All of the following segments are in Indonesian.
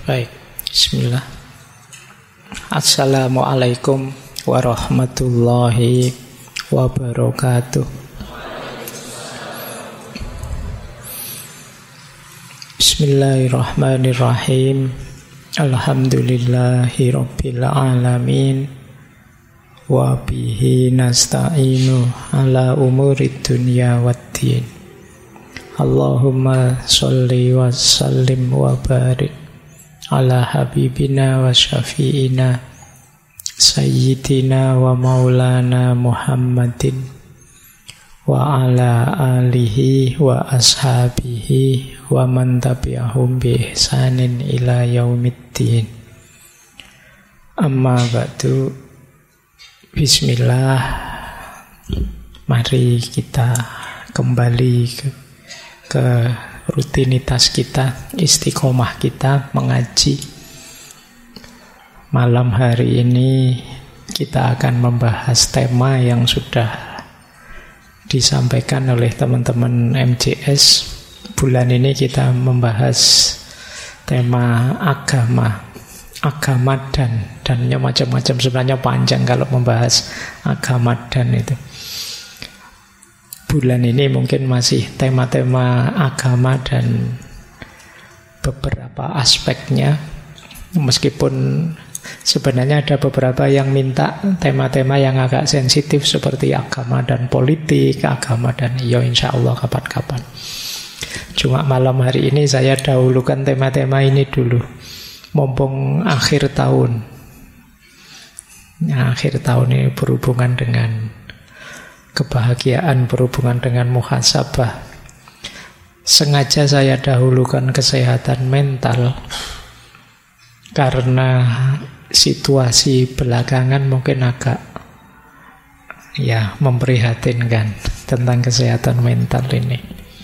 Baik, bismillah. Assalamualaikum warahmatullahi wabarakatuh. Bismillahirrahmanirrahim. Alhamdulillahi rabbil alamin. Wa bihi nasta'inu ala umurid dunya waddin. Allahumma sholli wa sallim wa barik ala habibina wa syafi'ina sayyidina wa maulana Muhammadin wa ala alihi wa ashabihi wa man tabi'ahum bi ihsanin ila yaumiddin. Amma ba'du. Bismillah. Mari kita kembali ke rutinitas kita, istiqomah kita mengaji. Malam hari ini kita akan membahas tema yang sudah disampaikan oleh teman-teman MJS. Bulan ini kita membahas tema agama dan macam-macam, sebenarnya panjang kalau membahas agama dan itu. Bulan ini mungkin masih tema-tema agama dan beberapa aspeknya, meskipun sebenarnya ada beberapa yang minta tema-tema yang agak sensitif seperti agama dan politik, agama dan insya Allah kapan-kapan. Cuma malam hari ini saya dahulukan tema-tema ini dulu, mumpung akhir tahun. Akhir tahun ini berhubungan dengan kebahagiaan, berhubungan dengan muhasabah. Sengaja saya dahulukan kesehatan mental karena situasi belakangan mungkin agak memprihatinkan tentang kesehatan mental ini.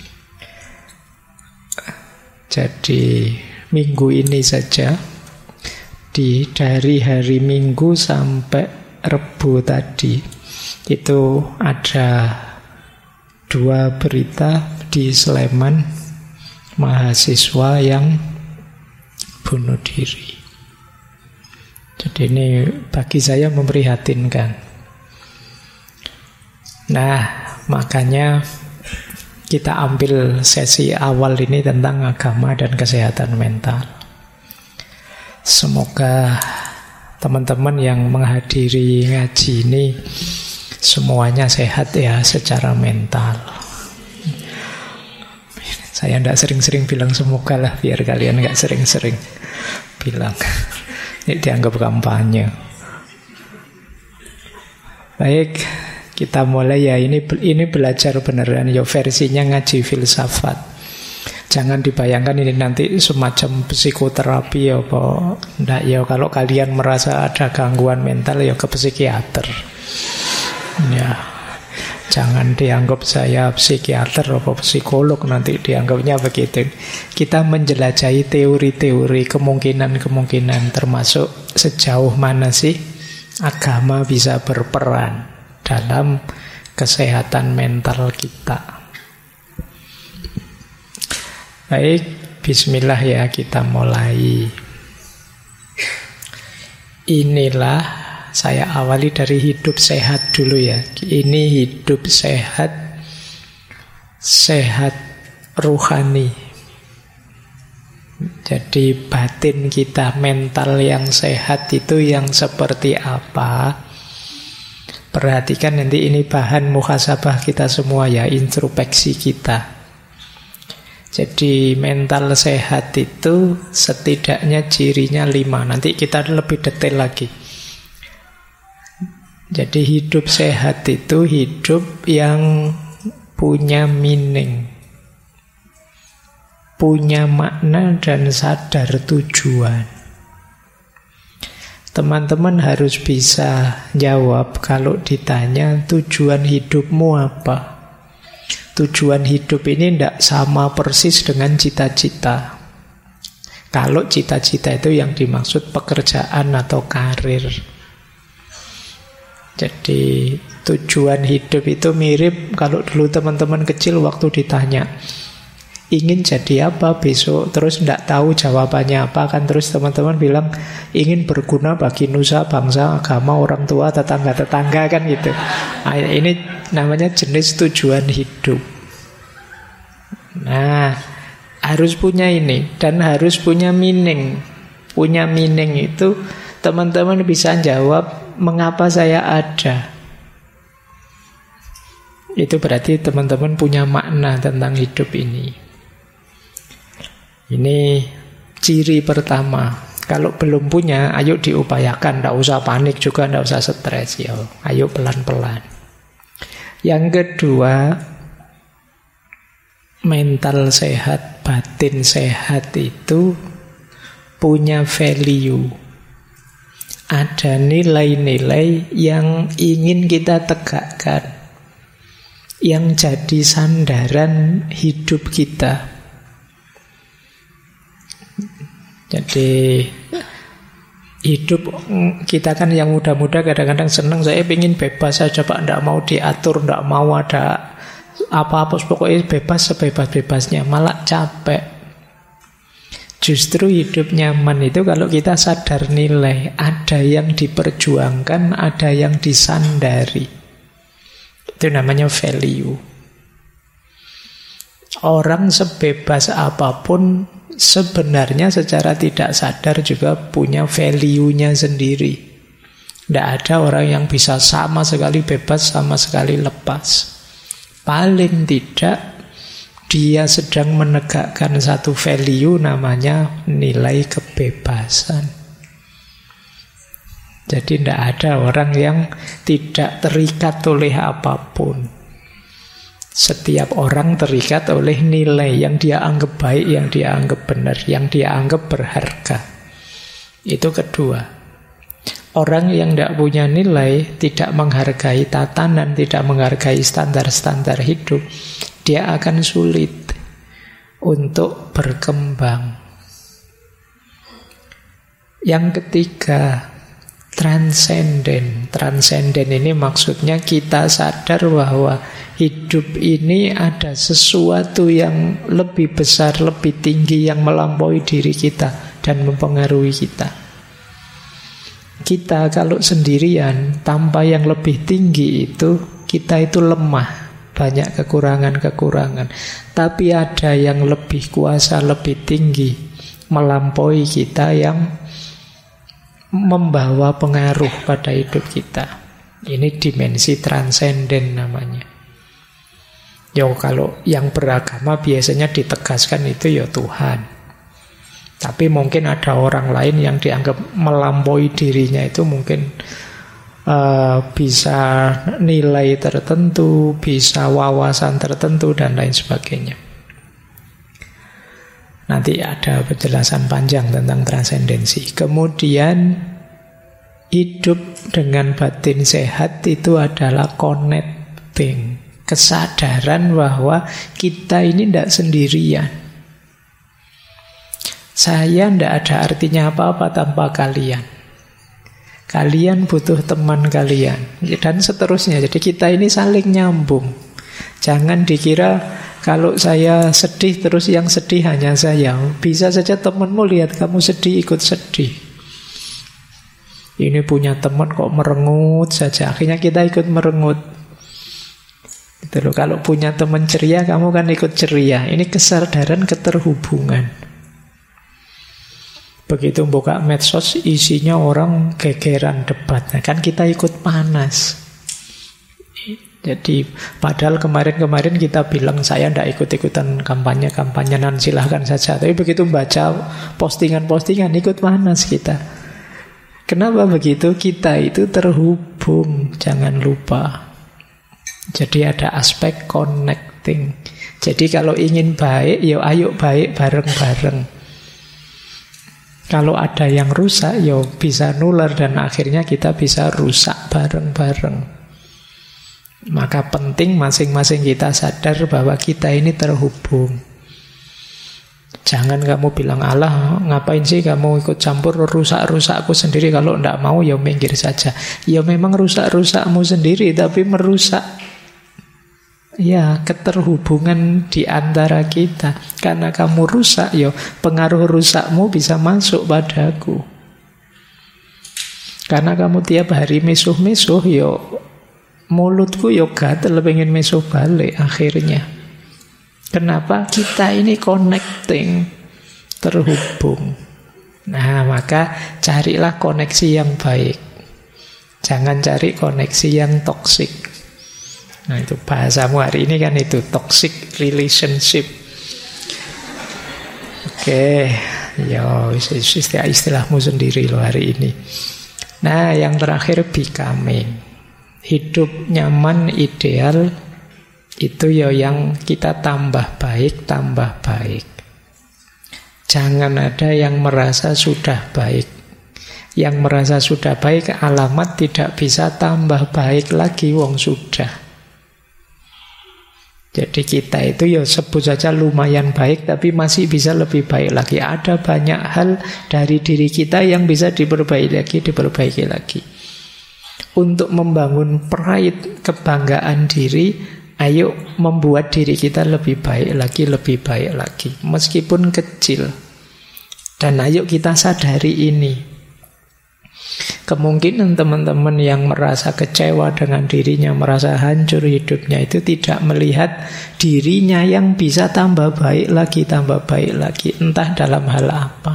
Jadi minggu ini saja, dari hari Minggu sampai Rebu tadi, itu ada 2 berita di Sleman, mahasiswa yang bunuh diri. Jadi ini bagi saya memprihatinkan. Nah, makanya kita ambil sesi awal ini tentang agama dan kesehatan mental. Semoga teman-teman yang menghadiri ngaji ini semuanya sehat ya secara mental. Saya tidak sering-sering bilang semoga lah, biar kalian nggak sering-sering bilang. Ini dianggap kampanye. Baik, kita mulai ya. Ini belajar beneran ya, versinya ngaji filsafat. Jangan dibayangkan ini nanti semacam psikoterapi ya apa. Nggak ya, kalau kalian merasa ada gangguan mental ya ke psikiater. Ya, jangan dianggap saya psikiater atau psikolog, nanti dianggapnya begitu. Kita menjelajahi teori-teori, kemungkinan-kemungkinan, termasuk sejauh mana sih agama bisa berperan dalam kesehatan mental kita. Baik, bismillah ya, kita mulai. Inilah, saya awali dari hidup sehat dulu ya. Ini hidup sehat, sehat ruhani. Jadi batin kita, mental yang sehat itu yang seperti apa? Perhatikan nanti, ini bahan muhasabah kita semua ya, introspeksi kita. Jadi mental sehat itu setidaknya cirinya 5. Nanti kita lebih detail lagi. Jadi hidup sehat itu hidup yang punya meaning, punya makna dan sadar tujuan. Teman-teman harus bisa jawab kalau ditanya tujuan hidupmu apa. Tujuan hidup ini tidak sama persis dengan cita-cita. Kalau cita-cita itu yang dimaksud pekerjaan atau karir. Jadi tujuan hidup itu mirip kalau dulu teman-teman kecil waktu ditanya, ingin jadi apa besok, terus tidak tahu jawabannya apa, kan terus teman-teman bilang ingin berguna bagi nusa, bangsa, agama, orang tua, tetangga-tetangga, kan gitu. Nah, ini namanya jenis tujuan hidup. Nah, harus punya ini dan harus punya meaning. Punya meaning itu teman-teman bisa jawab mengapa saya ada. Itu berarti teman-teman punya makna tentang hidup ini. Ini ciri pertama. Kalau belum punya, ayo diupayakan. Tidak usah panik juga, tidak usah stres. Ya, ayo pelan-pelan. Yang kedua, mental sehat, batin sehat itu punya value. Ada nilai-nilai yang ingin kita tegakkan, yang jadi sandaran hidup kita. Jadi hidup kita kan yang muda-muda kadang-kadang senang, saya ingin bebas saja Pak, tidak mau diatur, tidak mau ada apa-apa, pokoknya bebas sebebas-bebasnya, malah capek. Justru hidup nyaman itu kalau kita sadar nilai, ada yang diperjuangkan, ada yang disandari. Itu namanya value. Orang sebebas apapun sebenarnya secara tidak sadar juga punya value-nya sendiri. Tidak ada orang yang bisa sama sekali bebas, sama sekali lepas. Paling tidak dia sedang menegakkan satu value namanya nilai kebebasan. Jadi tidak ada orang yang tidak terikat oleh apapun. Setiap orang terikat oleh nilai yang dia anggap baik, yang dia anggap benar, yang dia anggap berharga. Itu kedua. Orang yang tidak punya nilai, tidak menghargai tatanan, tidak menghargai standar-standar hidup, dia akan sulit untuk berkembang. Yang ketiga, transenden. Transenden ini maksudnya kita sadar bahwa hidup ini ada sesuatu yang lebih besar, lebih tinggi, yang melampaui diri kita dan mempengaruhi kita. Kita kalau sendirian tanpa yang lebih tinggi itu, kita itu lemah, banyak kekurangan-kekurangan. Tapi ada yang lebih kuasa, lebih tinggi, melampaui kita, yang membawa pengaruh pada hidup kita. Ini dimensi transenden namanya. Ya kalau yang beragama biasanya ditegaskan itu ya Tuhan. Tapi mungkin ada orang lain yang dianggap melampaui dirinya, itu mungkin bisa nilai tertentu, bisa wawasan tertentu, dan lain sebagainya. Nanti ada penjelasan panjang tentang transendensi. Kemudian hidup dengan batin sehat itu adalah connecting, kesadaran bahwa kita ini tidak sendirian. Saya tidak ada artinya apa-apa tanpa kalian. Kalian butuh teman kalian, dan seterusnya. Jadi kita ini saling nyambung. Jangan dikira kalau saya sedih terus yang sedih hanya saya. Bisa saja temanmu lihat kamu sedih, ikut sedih. Ini punya teman kok merengut saja, akhirnya kita ikut merengut. Gitu loh. Kalau punya teman ceria, kamu kan ikut ceria. Ini kesadaran keterhubungan. Begitu buka medsos, isinya orang gegeran debat. Nah, kan kita ikut panas. Jadi padahal kemarin-kemarin kita bilang saya tidak ikut-ikutan kampanye-kampanyean, silahkan saja. Tapi begitu baca postingan-postingan, ikut panas kita. Kenapa begitu? Kita itu terhubung, jangan lupa. Jadi ada aspek connecting. Jadi kalau ingin baik, ya ayo baik bareng-bareng. Kalau ada yang rusak, ya bisa nular, dan akhirnya kita bisa rusak bareng-bareng. Maka penting masing-masing kita sadar bahwa kita ini terhubung. Jangan kamu bilang, Allah ngapain sih kamu ikut campur rusak-rusakku sendiri, kalau tidak mau ya minggir saja. Ya memang rusak-rusakmu sendiri, tapi merusak Ya, keterhubungan di antara kita. Karena kamu rusak, yo pengaruh rusakmu bisa masuk padaku. Karena kamu tiap hari misuh-misuh, yo mulutku yo gatel pengen misuh balik akhirnya. Kenapa? Kita ini connecting, terhubung. Nah, maka carilah koneksi yang baik. Jangan cari koneksi yang toksik. Nah, itu bahasamu hari ini kan itu, toxic relationship. Oke, ya istilahmu sendiri loh hari ini. Nah, yang terakhir becoming. Hidup nyaman, ideal, itu ya yang kita tambah baik, tambah baik. Jangan ada yang merasa sudah baik. Yang merasa sudah baik alamat tidak bisa tambah baik lagi, wong sudah. Jadi kita itu ya sebut saja lumayan baik, tapi masih bisa lebih baik lagi. Ada banyak hal dari diri kita yang bisa diperbaiki lagi. Untuk membangun pride, kebanggaan diri, ayo membuat diri kita lebih baik lagi. Meskipun kecil. Dan ayo kita sadari ini. Kemungkinan teman-teman yang merasa kecewa dengan dirinya, merasa hancur hidupnya, itu tidak melihat dirinya yang bisa tambah baik lagi, entah dalam hal apa.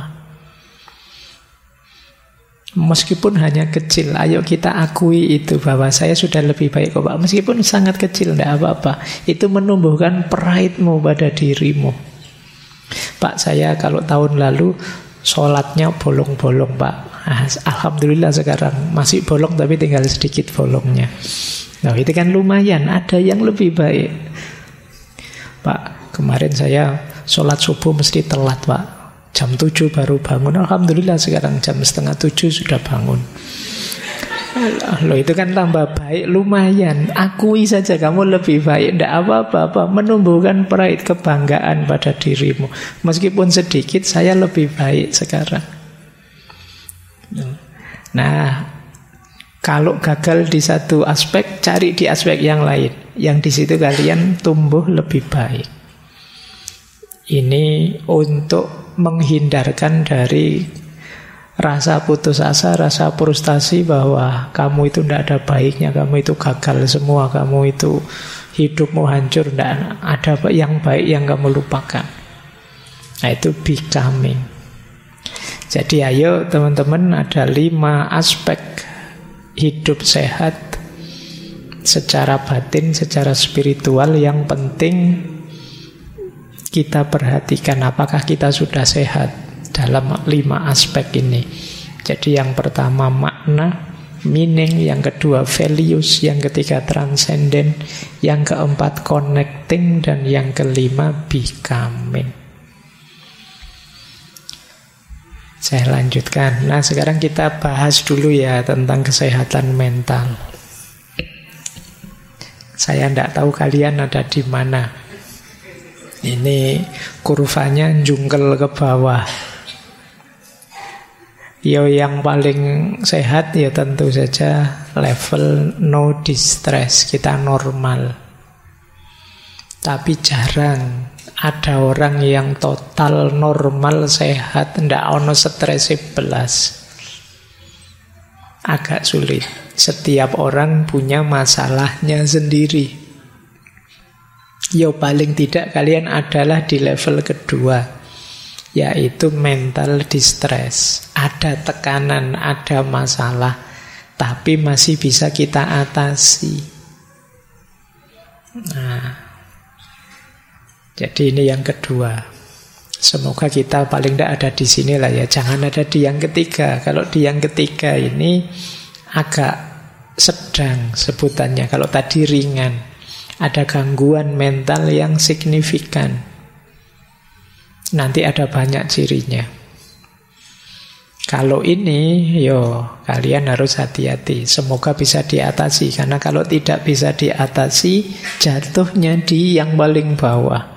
Meskipun hanya kecil, ayo kita akui itu, bahwa saya sudah lebih baik kok Pak. Meskipun sangat kecil, tidak apa-apa. Itu menumbuhkan pride-mu pada dirimu. Pak, saya kalau tahun lalu sholatnya bolong-bolong Pak. Alhamdulillah sekarang masih bolong tapi tinggal sedikit bolongnya. Nah, itu kan lumayan, ada yang lebih baik. Pak, kemarin saya sholat subuh mesti telat Pak, jam 7 baru bangun. Alhamdulillah sekarang jam 6:30 sudah bangun. Loh, itu kan tambah baik, lumayan. Akui saja kamu lebih baik, tidak apa-apa. Menumbuhkan pride, kebanggaan pada dirimu. Meskipun sedikit, saya lebih baik sekarang. Nah, kalau gagal di satu aspek, cari di aspek yang lain, yang di situ kalian tumbuh lebih baik. Ini untuk menghindarkan dari rasa putus asa, rasa frustasi bahwa kamu itu tidak ada baiknya, kamu itu gagal semua, kamu itu hidupmu hancur, tidak ada yang baik yang kamu lupakan. Nah, itu becoming. Jadi ayo teman-teman, ada 5 aspek hidup sehat secara batin, secara spiritual yang penting kita perhatikan. Apakah kita sudah sehat dalam 5 aspek ini? Jadi yang pertama makna, meaning, yang kedua values, yang ketiga transcendent, yang keempat connecting, dan yang kelima becoming. Saya lanjutkan. Nah, sekarang kita bahas dulu ya tentang kesehatan mental. Saya tidak tahu kalian ada di mana. Ini kurvanya jungkel ke bawah. Yang paling sehat ya tentu saja level no distress, kita normal. Tapi jarang ada orang yang total normal sehat, ndak ono stres belas. Agak sulit. Setiap orang punya masalahnya sendiri. Paling tidak kalian adalah di level kedua, yaitu mental distress. Ada tekanan, ada masalah, tapi masih bisa kita atasi. Nah, jadi ini yang kedua. Semoga kita paling tidak ada di sini lah ya. Jangan ada di yang ketiga. Kalau di yang ketiga ini agak sedang sebutannya. Kalau tadi ringan, ada gangguan mental yang signifikan. Nanti ada banyak cirinya. Kalau ini, kalian harus hati-hati. Semoga bisa diatasi. Karena kalau tidak bisa diatasi, jatuhnya di yang paling bawah.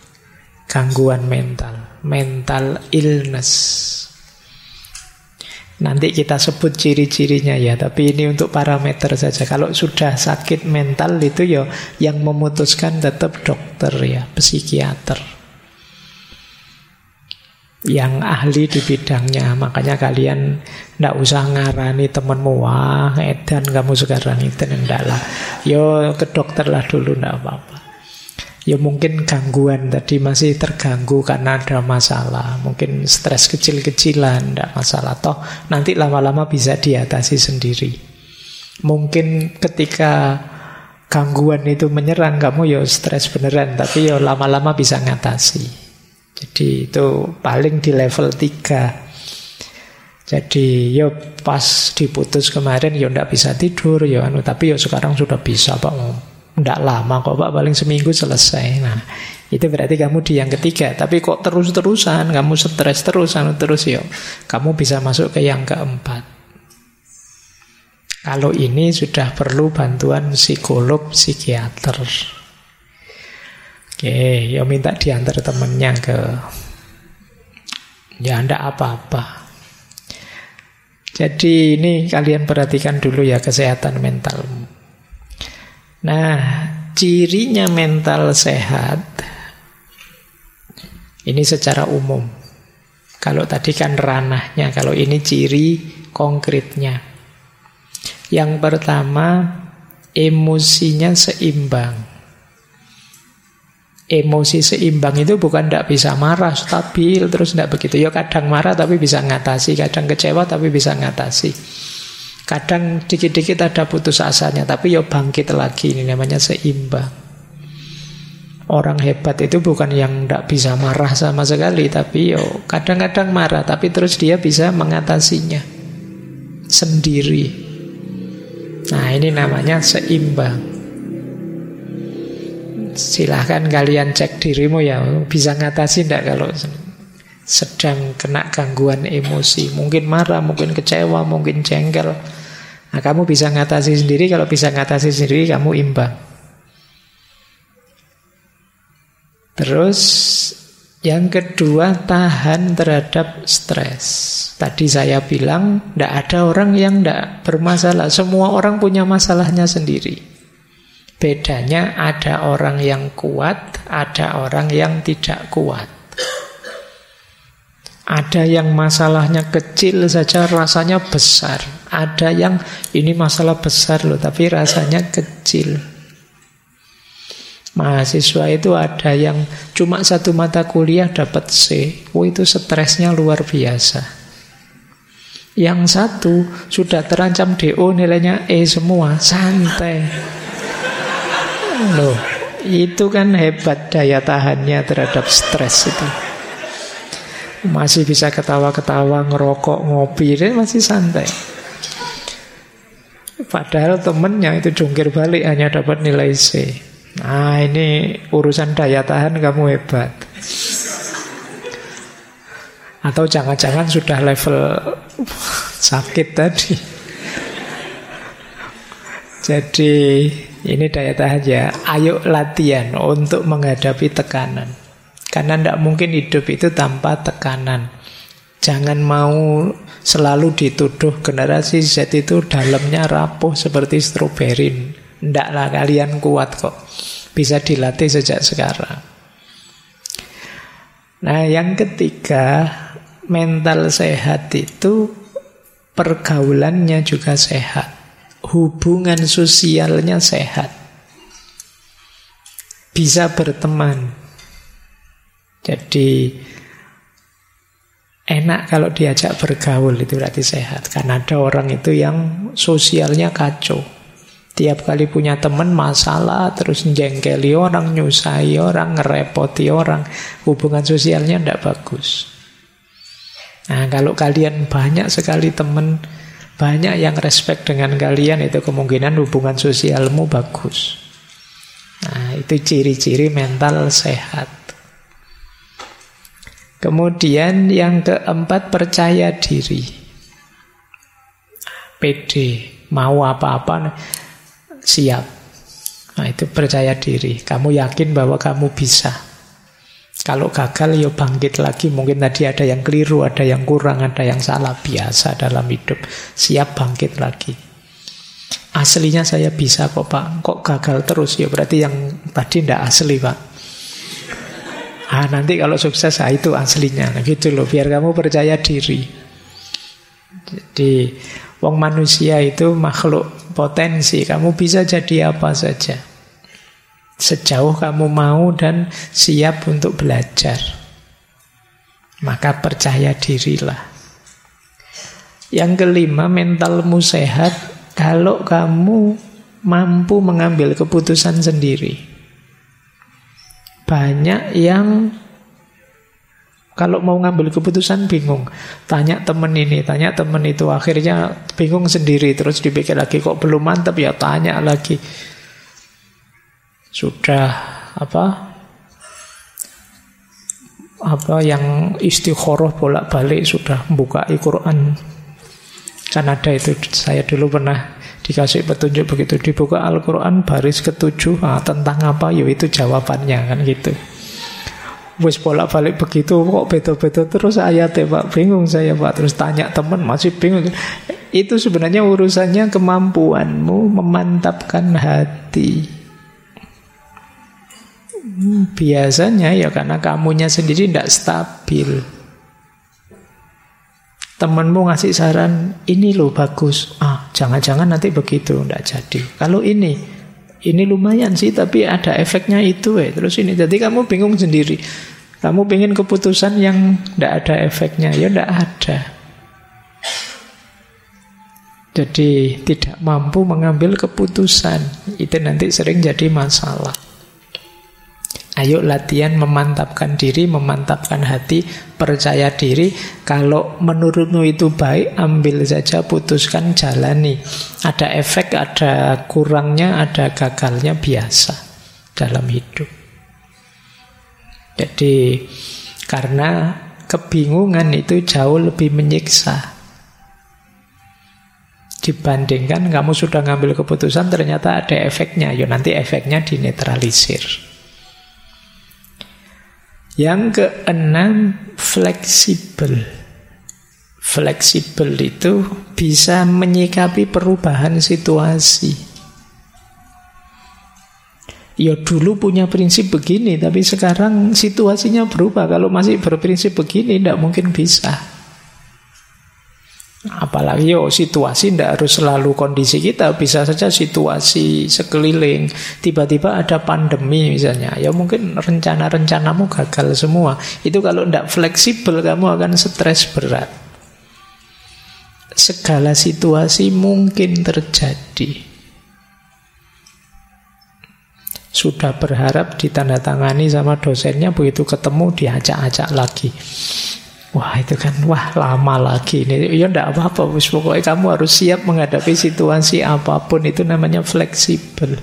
Gangguan mental, mental illness. Nanti kita sebut ciri-cirinya ya, tapi ini untuk parameter saja. Kalau sudah sakit mental itu ya yang memutuskan tetap dokter ya, psikiater. Yang ahli di bidangnya. Makanya kalian ndak usah ngarani temenmu, wah edan kamu sekarang itu, ndak lah. Yo ke dokter lah dulu, ndak apa-apa. Ya mungkin gangguan tadi masih terganggu karena ada masalah. Mungkin stres kecil-kecilan, tidak masalah. Toh nanti lama-lama bisa diatasi sendiri. Mungkin ketika gangguan itu menyerang kamu ya stres beneran, tapi ya lama-lama bisa ngatasi. Jadi itu paling di level 3. Jadi ya pas diputus kemarin ya tidak bisa tidur ya, tapi ya sekarang sudah bisa Pak. Tidak lama kok Pak, paling seminggu selesai. Nah, itu berarti kamu di yang ketiga. Tapi kok terus-terusan, kamu stres terus ya, kamu bisa masuk ke yang keempat. Kalau ini sudah perlu bantuan psikolog, psikiater. Oke, ya minta diantar temennya ke... Ya, tidak apa-apa. Jadi ini kalian perhatikan dulu ya kesehatan mentalmu. Nah, cirinya mental sehat ini secara umum. Kalau tadi kan ranahnya, kalau ini ciri konkretnya. Yang pertama, emosinya seimbang. Emosi seimbang itu bukan tidak bisa marah, stabil, terus tidak begitu. Ya kadang marah tapi bisa ngatasi, kadang kecewa tapi bisa ngatasi. Kadang dikit-dikit ada putus asanya, tapi ya bangkit lagi. Ini namanya seimbang. Orang hebat itu bukan yang tidak bisa marah sama sekali, tapi yo kadang-kadang marah, tapi terus dia bisa mengatasinya sendiri. Nah ini namanya seimbang. Silahkan kalian cek dirimu ya, bisa ngatasi tidak kalau sedang kena gangguan emosi. Mungkin marah, mungkin kecewa, mungkin jengkel. Nah, kamu bisa ngatasi sendiri. Kalau bisa ngatasi sendiri, kamu imbang. Terus yang kedua, tahan terhadap stres. Tadi saya bilang tidak ada orang yang tidak bermasalah. Semua orang punya masalahnya sendiri. Bedanya ada orang yang kuat, ada orang yang tidak kuat. Ada yang masalahnya kecil saja rasanya besar. Ada yang ini masalah besar loh, tapi rasanya kecil. Mahasiswa itu ada yang cuma satu mata kuliah dapat C. Itu stresnya luar biasa. Yang satu sudah terancam DO, nilainya E semua, santai. Loh, itu kan hebat daya tahannya terhadap stres itu. Masih bisa ketawa-ketawa, ngerokok, ngopi, dia masih santai. Padahal temennya itu jungkir balik hanya dapat nilai C. Nah ini urusan daya tahan kamu hebat. Atau jangan-jangan sudah level sakit tadi. Jadi ini daya tahan ya. Ayo latihan untuk menghadapi tekanan. Karena tidak mungkin hidup itu tanpa tekanan. Jangan mau selalu dituduh generasi Z itu dalamnya rapuh seperti stroberi. Ndaklah, kalian kuat kok. Bisa dilatih sejak sekarang. Nah, yang ketiga, mental sehat itu pergaulannya juga sehat. Hubungan sosialnya sehat. Bisa berteman. Jadi enak kalau diajak bergaul, itu berarti sehat. Karena ada orang itu yang sosialnya kacau. Tiap kali punya teman masalah, terus jengkeli orang, nyusahi orang, ngerepoti orang. Hubungan sosialnya tidak bagus. Nah kalau kalian banyak sekali teman, banyak yang respect dengan kalian, itu kemungkinan hubungan sosialmu bagus. Nah itu ciri-ciri mental sehat. Kemudian yang keempat, percaya diri. Pede, mau apa-apa siap. Nah itu percaya diri. Kamu yakin bahwa kamu bisa. Kalau gagal ya bangkit lagi. Mungkin tadi ada yang keliru, ada yang kurang, ada yang salah. Biasa dalam hidup. Siap bangkit lagi. Aslinya saya bisa kok Pak. Kok gagal terus? Ya berarti yang tadi tidak asli Pak. Nanti kalau sukses itu aslinya. Nah, gitu loh. Biar kamu percaya diri. Jadi wong manusia itu makhluk potensi. Kamu bisa jadi apa saja sejauh kamu mau dan siap untuk belajar. Maka percaya dirilah. Yang kelima, mentalmu sehat kalau kamu mampu mengambil keputusan sendiri. Banyak yang kalau mau ngambil keputusan bingung. Tanya temen ini, tanya temen itu. Akhirnya bingung sendiri. Terus dipikir lagi, kok belum mantap ya tanya lagi. Sudah apa yang istikharah bolak-balik sudah buka Al-Quran. Kan ada itu, saya dulu pernah dikasih petunjuk begitu, dibuka Al-Quran baris ke-7 tentang apa, itu jawabannya kan gitu. Wis bolak-balik begitu kok beda-beda terus ayatnya Pak, bingung saya Pak. Terus tanya teman masih bingung. Itu sebenarnya urusannya kemampuanmu memantapkan hati. Biasanya ya karena kamunya sendiri tidak stabil. Temanmu ngasih saran, ini loh bagus. Jangan-jangan nanti begitu, tidak jadi. Kalau ini lumayan sih, tapi ada efeknya itu. Terus ini, jadi kamu bingung sendiri. Kamu pengen keputusan yang tidak ada efeknya, ya tidak ada. Jadi tidak mampu mengambil keputusan. Itu nanti sering jadi masalah. Ayo latihan memantapkan diri, memantapkan hati, percaya diri. Kalau menurutmu itu baik, ambil saja, putuskan, jalani. Ada efek, ada kurangnya, ada gagalnya, biasa dalam hidup. Jadi karena kebingungan itu jauh lebih menyiksa dibandingkan kamu sudah ngambil keputusan ternyata ada efeknya. Nanti efeknya dinetralisir. Yang keenam, fleksibel. Fleksibel itu bisa menyikapi perubahan situasi. Dulu punya prinsip begini, tapi sekarang situasinya berubah. Kalau masih berprinsip begini, tidak mungkin bisa. Apalagi situasi tidak harus selalu kondisi kita, bisa saja situasi sekeliling. Tiba-tiba ada pandemi misalnya, mungkin rencana-rencanamu gagal semua. Itu kalau tidak fleksibel, kamu akan stres berat. Segala situasi mungkin terjadi. Sudah berharap ditandatangani sama dosennya, begitu ketemu diacak-acak lagi. Wah itu kan, lama lagi ini. Ya enggak apa-apa, pokoknya kamu harus siap menghadapi situasi apapun. Itu namanya fleksibel.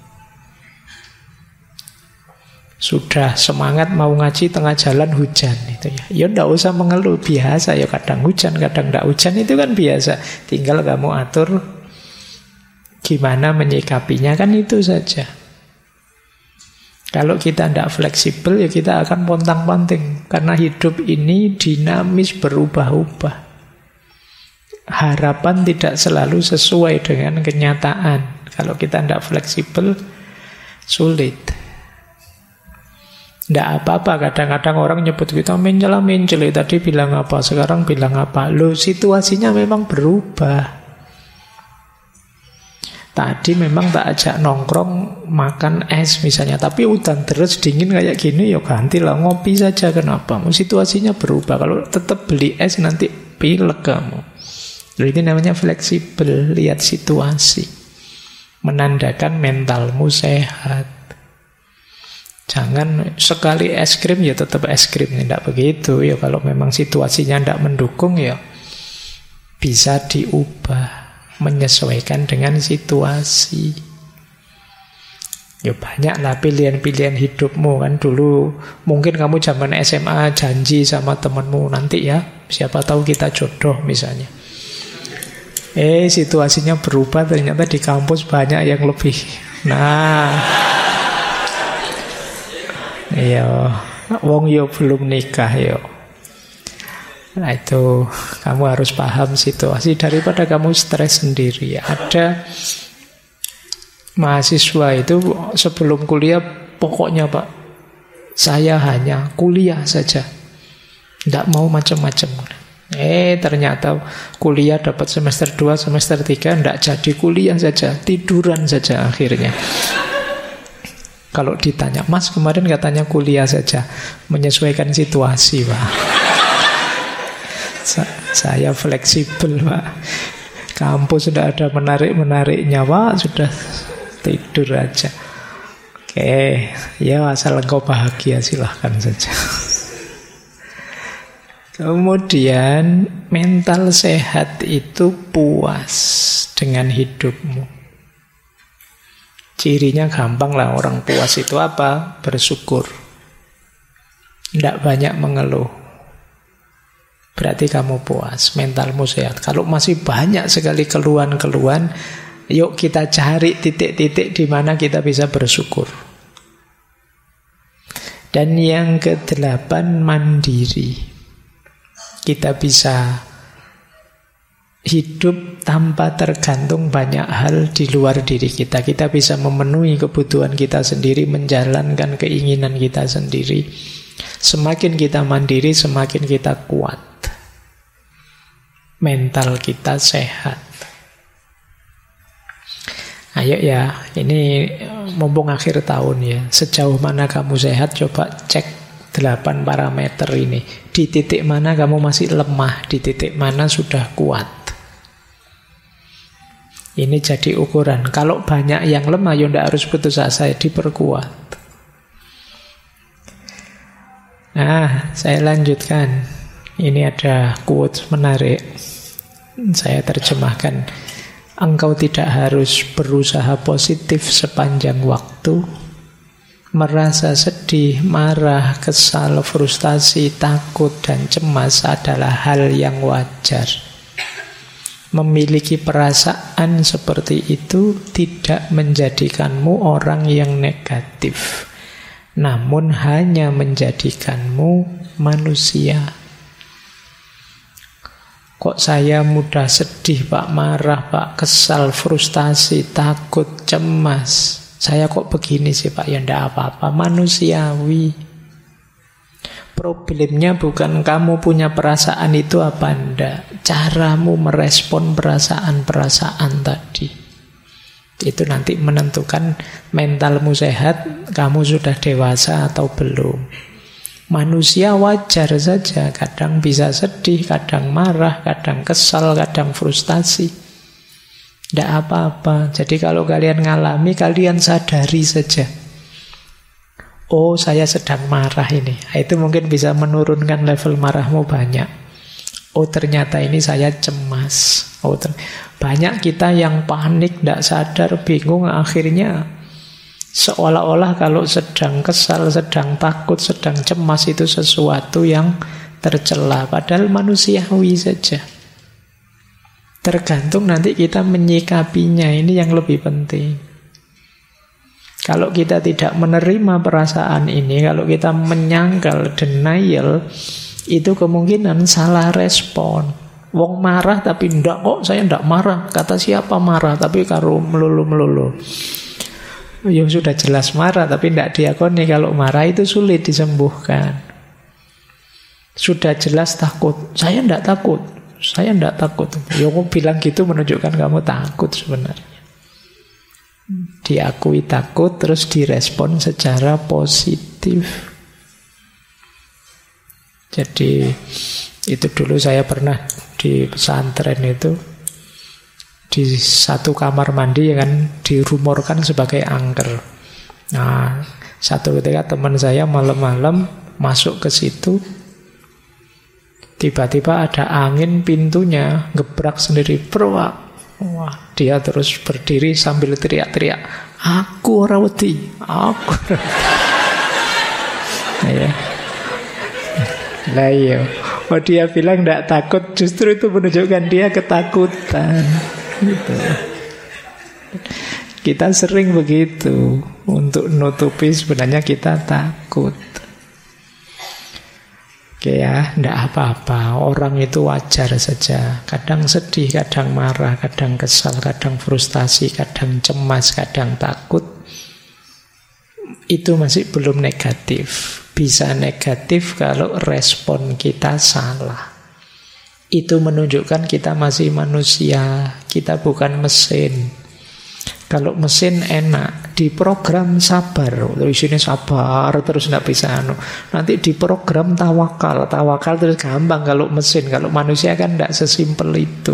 Sudah semangat mau ngaji, tengah jalan hujan itu ya enggak usah mengeluh, biasa kadang hujan, kadang enggak hujan, itu kan biasa. Tinggal kamu atur gimana menyikapinya, kan itu saja. Kalau kita tidak fleksibel, kita akan pontang-panting. Karena hidup ini dinamis, berubah-ubah. Harapan tidak selalu sesuai dengan kenyataan. Kalau kita tidak fleksibel, sulit. Tidak apa-apa, kadang-kadang orang nyebut kita mencela-mencela. Tadi bilang apa, sekarang bilang apa. Loh, situasinya memang berubah. Tadi memang tak ajak nongkrong makan es misalnya, tapi udan terus dingin kayak gini, gantilah ngopi saja. Kenapa? Situasinya berubah. Kalau tetap beli es nanti pilek kamu. Ini namanya fleksibel, lihat situasi, menandakan mentalmu sehat. Jangan sekali es krim tetap es krim, tidak begitu. Kalau memang situasinya tidak mendukung bisa diubah, menyesuaikan dengan situasi. Banyaklah pilihan-pilihan hidupmu kan. Dulu mungkin kamu zaman SMA janji sama temanmu, nanti siapa tahu kita jodoh misalnya. Situasinya berubah, ternyata di kampus banyak yang lebih. Wong yo belum nikah yo. Nah itu kamu harus paham situasi daripada kamu stres sendiri. Ada mahasiswa itu sebelum kuliah pokoknya Pak, saya hanya kuliah saja, tidak mau macam-macam. Ternyata kuliah dapat semester 2, semester 3 tidak jadi kuliah saja, tiduran saja akhirnya. Kalau ditanya, Mas kemarin katanya kuliah saja, menyesuaikan situasi Pak. Saya fleksibel Pak. Kampus sudah ada menarik-menariknya Pak, sudah tidur aja. Oke, ya asal engkau bahagia silahkan saja. Kemudian mental sehat itu puas dengan hidupmu. Cirinya gampang lah, orang puas itu apa? Bersyukur. Tidak banyak mengeluh. Berarti kamu puas, mentalmu sehat. Kalau masih banyak sekali keluhan-keluhan, yuk kita cari titik-titik di mana kita bisa bersyukur. Dan yang ke-8, mandiri. Kita bisa hidup tanpa tergantung banyak hal di luar diri kita. Kita bisa memenuhi kebutuhan kita sendiri, menjalankan keinginan kita sendiri. Semakin kita mandiri, semakin kita kuat. Mental kita sehat. Ayo ya, ini mumpung akhir tahun ya. Sejauh mana kamu sehat, coba cek 8 parameter ini. Di titik mana kamu masih lemah, di titik mana sudah kuat. Ini jadi ukuran. Kalau banyak yang lemah, ya tidak harus putus asa, diperkuat. Nah, saya lanjutkan. Ini ada quote menarik. Saya terjemahkan. Engkau tidak harus berusaha positif sepanjang waktu. Merasa sedih, marah, kesal, frustasi, takut, dan cemas adalah hal yang wajar. Memiliki perasaan seperti itu tidak menjadikanmu orang yang negatif, namun hanya menjadikanmu manusia. Kok saya mudah sedih, Pak, marah, Pak, kesal, frustasi, takut, cemas. Saya kok begini sih Pak, ya ndak apa-apa, manusiawi. Problemnya bukan kamu punya perasaan itu apa ndak, caramu merespon perasaan-perasaan tadi. Itu nanti menentukan mentalmu sehat, kamu sudah dewasa atau belum. Manusia wajar saja, kadang bisa sedih, kadang marah, kadang kesal, kadang frustasi. Tidak apa-apa. Jadi kalau kalian ngalami, kalian sadari saja. Oh, saya sedang marah ini. Itu mungkin bisa menurunkan level marahmu banyak. Oh, ternyata ini saya cemas. Banyak kita yang panik, tidak sadar, bingung. Akhirnya seolah-olah kalau sedang kesal, sedang takut, sedang cemas itu sesuatu yang tercela. Padahal manusiawi saja. Tergantung nanti kita menyikapinya, ini yang lebih penting. Kalau kita tidak menerima perasaan ini, kalau kita menyangkal, denial, itu kemungkinan salah respon. Wong marah tapi ndak kok, saya ndak marah. Kata siapa marah tapi karo melulu-melulu. Ya sudah jelas marah tapi ndak diakoni. Kalau marah itu sulit disembuhkan. Sudah jelas takut, saya ndak takut. Saya tidak takut. Ya kamu bilang gitu menunjukkan kamu takut sebenarnya. Diakui takut, terus direspon secara positif. Jadi itu dulu saya pernah di pesantren itu, di satu kamar mandi yang kan dirumorkan sebagai angker. Nah, satu ketika teman saya malam-malam masuk ke situ. Tiba-tiba ada angin, pintunya gebrak sendiri, peruak. Wah, dia terus berdiri sambil teriak-teriak, aku ora wedi, aku ora wedi. Ya. Lah iya. Oh, dia bilang tidak takut, justru itu menunjukkan dia ketakutan. Gitu. Kita sering begitu, untuk nutupi sebenarnya kita takut. Oke ya, tidak apa-apa. Orang itu wajar saja. Kadang sedih, kadang marah, kadang kesal, kadang frustasi, kadang cemas, kadang takut. Itu masih belum negatif. Bisa negatif kalau respon kita salah. Itu menunjukkan kita masih manusia. Kita bukan mesin. Kalau mesin enak, diprogram sabar, terus ini sabar, terus tidak bisa nanti diprogram tawakal terus gampang kalau mesin. Kalau manusia kan tidak sesimpel itu.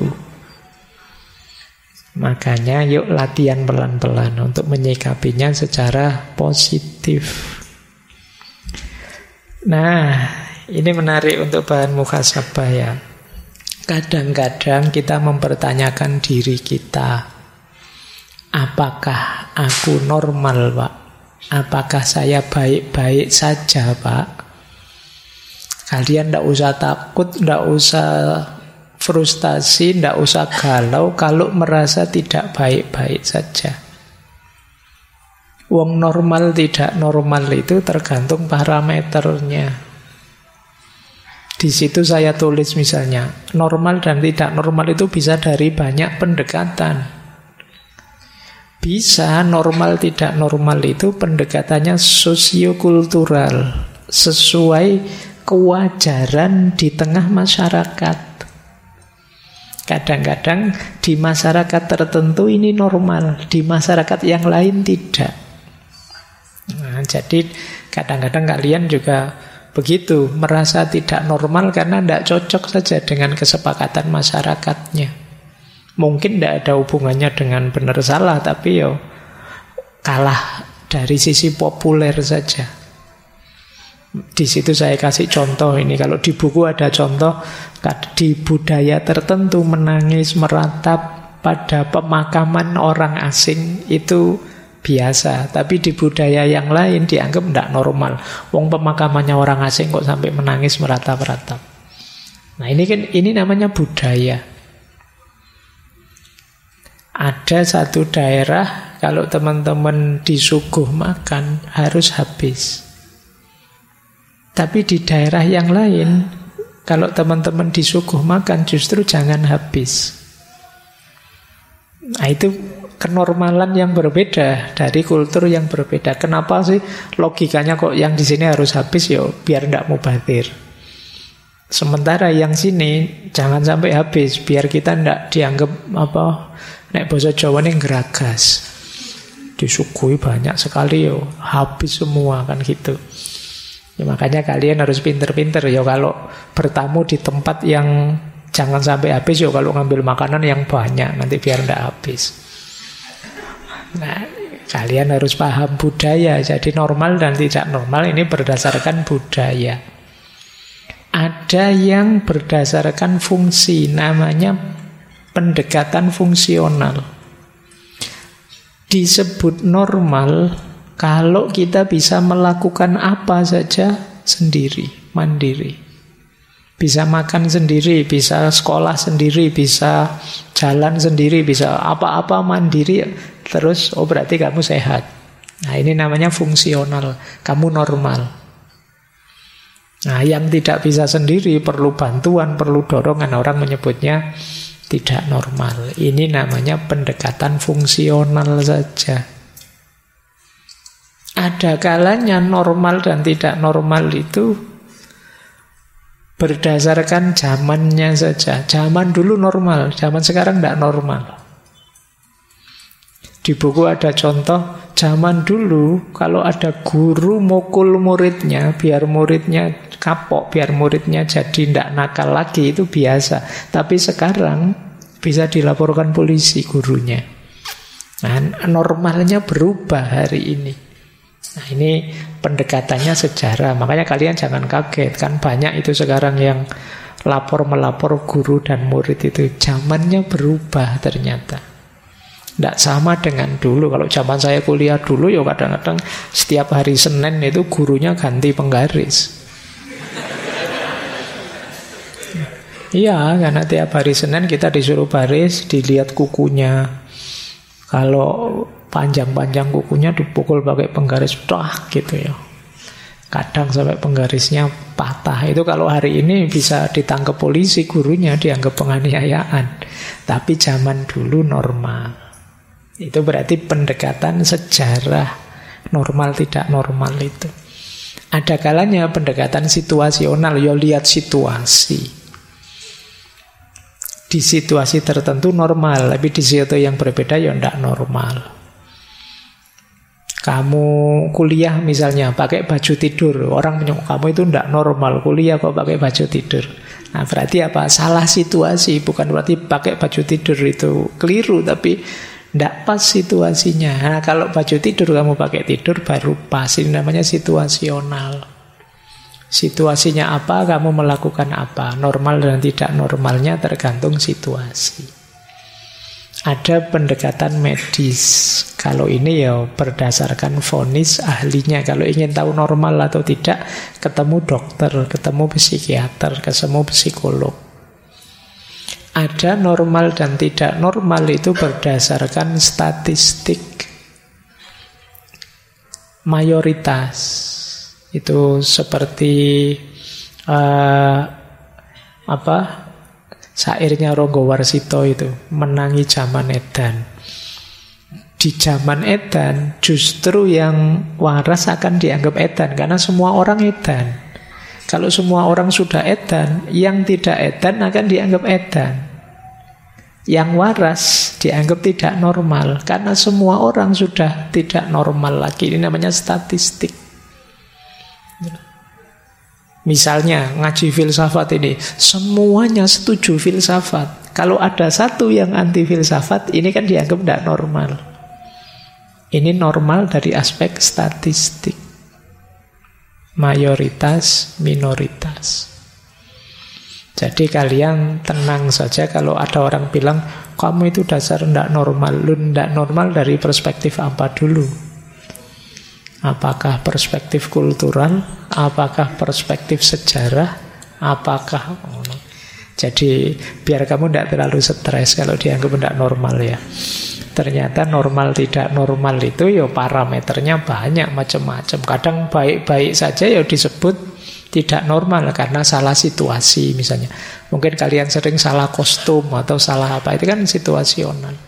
Makanya yuk latihan pelan-pelan untuk menyikapinya secara positif. Nah, ini menarik untuk bahan muhasabah ya. Kadang-kadang kita mempertanyakan diri kita. Apakah aku normal, Pak? Apakah saya baik-baik saja, Pak? Kalian tidak usah takut, tidak usah frustasi, tidak usah galau kalau merasa tidak baik-baik saja. Wong normal tidak normal itu tergantung parameternya. Di situ saya tulis misalnya, normal dan tidak normal itu bisa dari banyak pendekatan. Bisa normal tidak normal itu pendekatannya sosiokultural, sesuai kewajaran di tengah masyarakat. Kadang-kadang di masyarakat tertentu ini normal, di masyarakat yang lain tidak. Nah, jadi kadang-kadang kalian juga begitu, merasa tidak normal karena tidak cocok saja dengan kesepakatan masyarakatnya. Mungkin tidak ada hubungannya dengan benar salah, tapi yo kalah dari sisi populer saja. Di situ saya kasih contoh ini. Kalau di buku ada contoh, di budaya tertentu menangis meratap pada pemakaman orang asing itu biasa. Tapi di budaya yang lain dianggap tidak normal. Wong pemakamannya orang asing kok sampai menangis meratap-ratap. Nah ini namanya budaya. Ada satu daerah kalau teman-teman disuguh makan harus habis. Tapi di daerah yang lain kalau teman-teman disuguh makan justru jangan habis. Nah itu kenormalan yang berbeda dari kultur yang berbeda. Kenapa sih logikanya kok yang di sini harus habis? Ya biar tidak mubazir. Sementara yang sini jangan sampai habis biar kita tidak dianggap nek basa Jawa ini geragas. Disuguhi banyak sekali yo, habis semua kan gitu. Ya, makanya kalian harus pinter-pinter ya kalau bertamu di tempat yang jangan sampai habis ya kalau ngambil makanan yang banyak nanti biar tidak habis. Nah, kalian harus paham budaya. Jadi normal dan tidak normal ini berdasarkan budaya. Ada yang berdasarkan fungsi, namanya pendekatan fungsional. Disebut normal kalau kita bisa melakukan apa saja sendiri, mandiri. Bisa makan sendiri, bisa sekolah sendiri, bisa jalan sendiri, bisa apa-apa mandiri. Terus, berarti kamu sehat. Nah, ini namanya fungsional. Kamu normal. Nah, yang tidak bisa sendiri, perlu bantuan, perlu dorongan. Orang menyebutnya tidak normal. Ini namanya pendekatan fungsional saja. Ada kalanya normal dan tidak normal itu berdasarkan zamannya saja. Zaman dulu normal, zaman sekarang tidak normal. Di buku ada contoh, zaman dulu kalau ada guru mukul muridnya, biar muridnya kapok, biar muridnya jadi tidak nakal lagi, itu biasa. Tapi sekarang bisa dilaporkan polisi gurunya. Nah, normalnya berubah hari ini. Nah, ini pendekatannya sejarah. Makanya kalian jangan kaget, kan banyak itu sekarang yang lapor-melapor guru dan murid itu. Zamannya berubah ternyata. Tidak sama dengan dulu. Kalau zaman saya kuliah dulu, ya kadang-kadang setiap hari Senin itu gurunya ganti penggaris. Iya, karena tiap hari Senin kita disuruh baris, dilihat kukunya. Kalau panjang-panjang kukunya dipukul pakai penggaris, gitu ya. Kadang sampai penggarisnya patah. Itu kalau hari ini bisa ditangkap polisi, gurunya dianggap penganiayaan. Tapi zaman dulu normal. Itu berarti pendekatan sejarah normal tidak normal itu. Ada kalanya pendekatan situasional, ya lihat situasi. Di situasi tertentu normal, tapi di situasi yang berbeda ya tidak normal. Kamu kuliah misalnya pakai baju tidur, orang menyebut kamu itu tidak normal, kuliah kok pakai baju tidur. Nah berarti apa? Salah situasi, bukan berarti pakai baju tidur itu keliru, tapi tidak pas situasinya. Nah, kalau baju tidur kamu pakai tidur baru pas, ini namanya situasional. Situasinya apa, kamu melakukan apa. Normal dan tidak normalnya tergantung situasi. Ada pendekatan medis. Kalau ini ya berdasarkan vonis ahlinya. Kalau ingin tahu normal atau tidak, ketemu dokter, ketemu psikiater, ketemu psikolog. Ada normal dan tidak normal itu berdasarkan statistik mayoritas. Itu seperti syairnya Ronggo Warsito itu, menangi zaman edan. Di zaman edan justru yang waras akan dianggap edan, karena semua orang edan. Kalau semua orang sudah edan, yang tidak edan akan dianggap edan. Yang waras dianggap tidak normal, karena semua orang sudah tidak normal lagi. Ini namanya statistik. Misalnya ngaji filsafat ini, semuanya setuju filsafat. Kalau ada satu yang anti filsafat, ini kan dianggap tidak normal. Ini normal dari aspek statistik. Mayoritas, minoritas. Jadi kalian tenang saja kalau ada orang bilang, kamu itu dasar tidak normal. Lu tidak normal dari perspektif apa dulu? Apakah perspektif kultural? Apakah perspektif sejarah? Apakah... Jadi biar kamu tidak terlalu stres kalau dianggap tidak normal ya. Ternyata normal tidak normal itu ya parameternya banyak macam-macam. Kadang baik-baik saja ya disebut tidak normal karena salah situasi misalnya. Mungkin kalian sering salah kostum atau salah apa, itu kan situasional.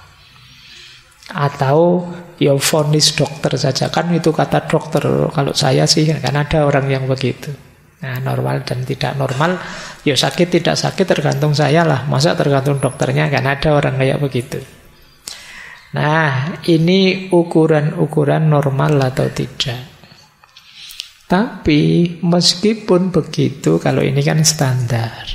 Atau ya vonis dokter saja, kan itu kata dokter. Kalau saya sih kan ada orang yang begitu. Nah normal dan tidak normal, ya sakit tidak sakit tergantung saya lah, masa tergantung dokternya, kan ada orang kayak begitu. Nah ini ukuran-ukuran normal atau tidak. Tapi meskipun begitu, kalau ini kan standar,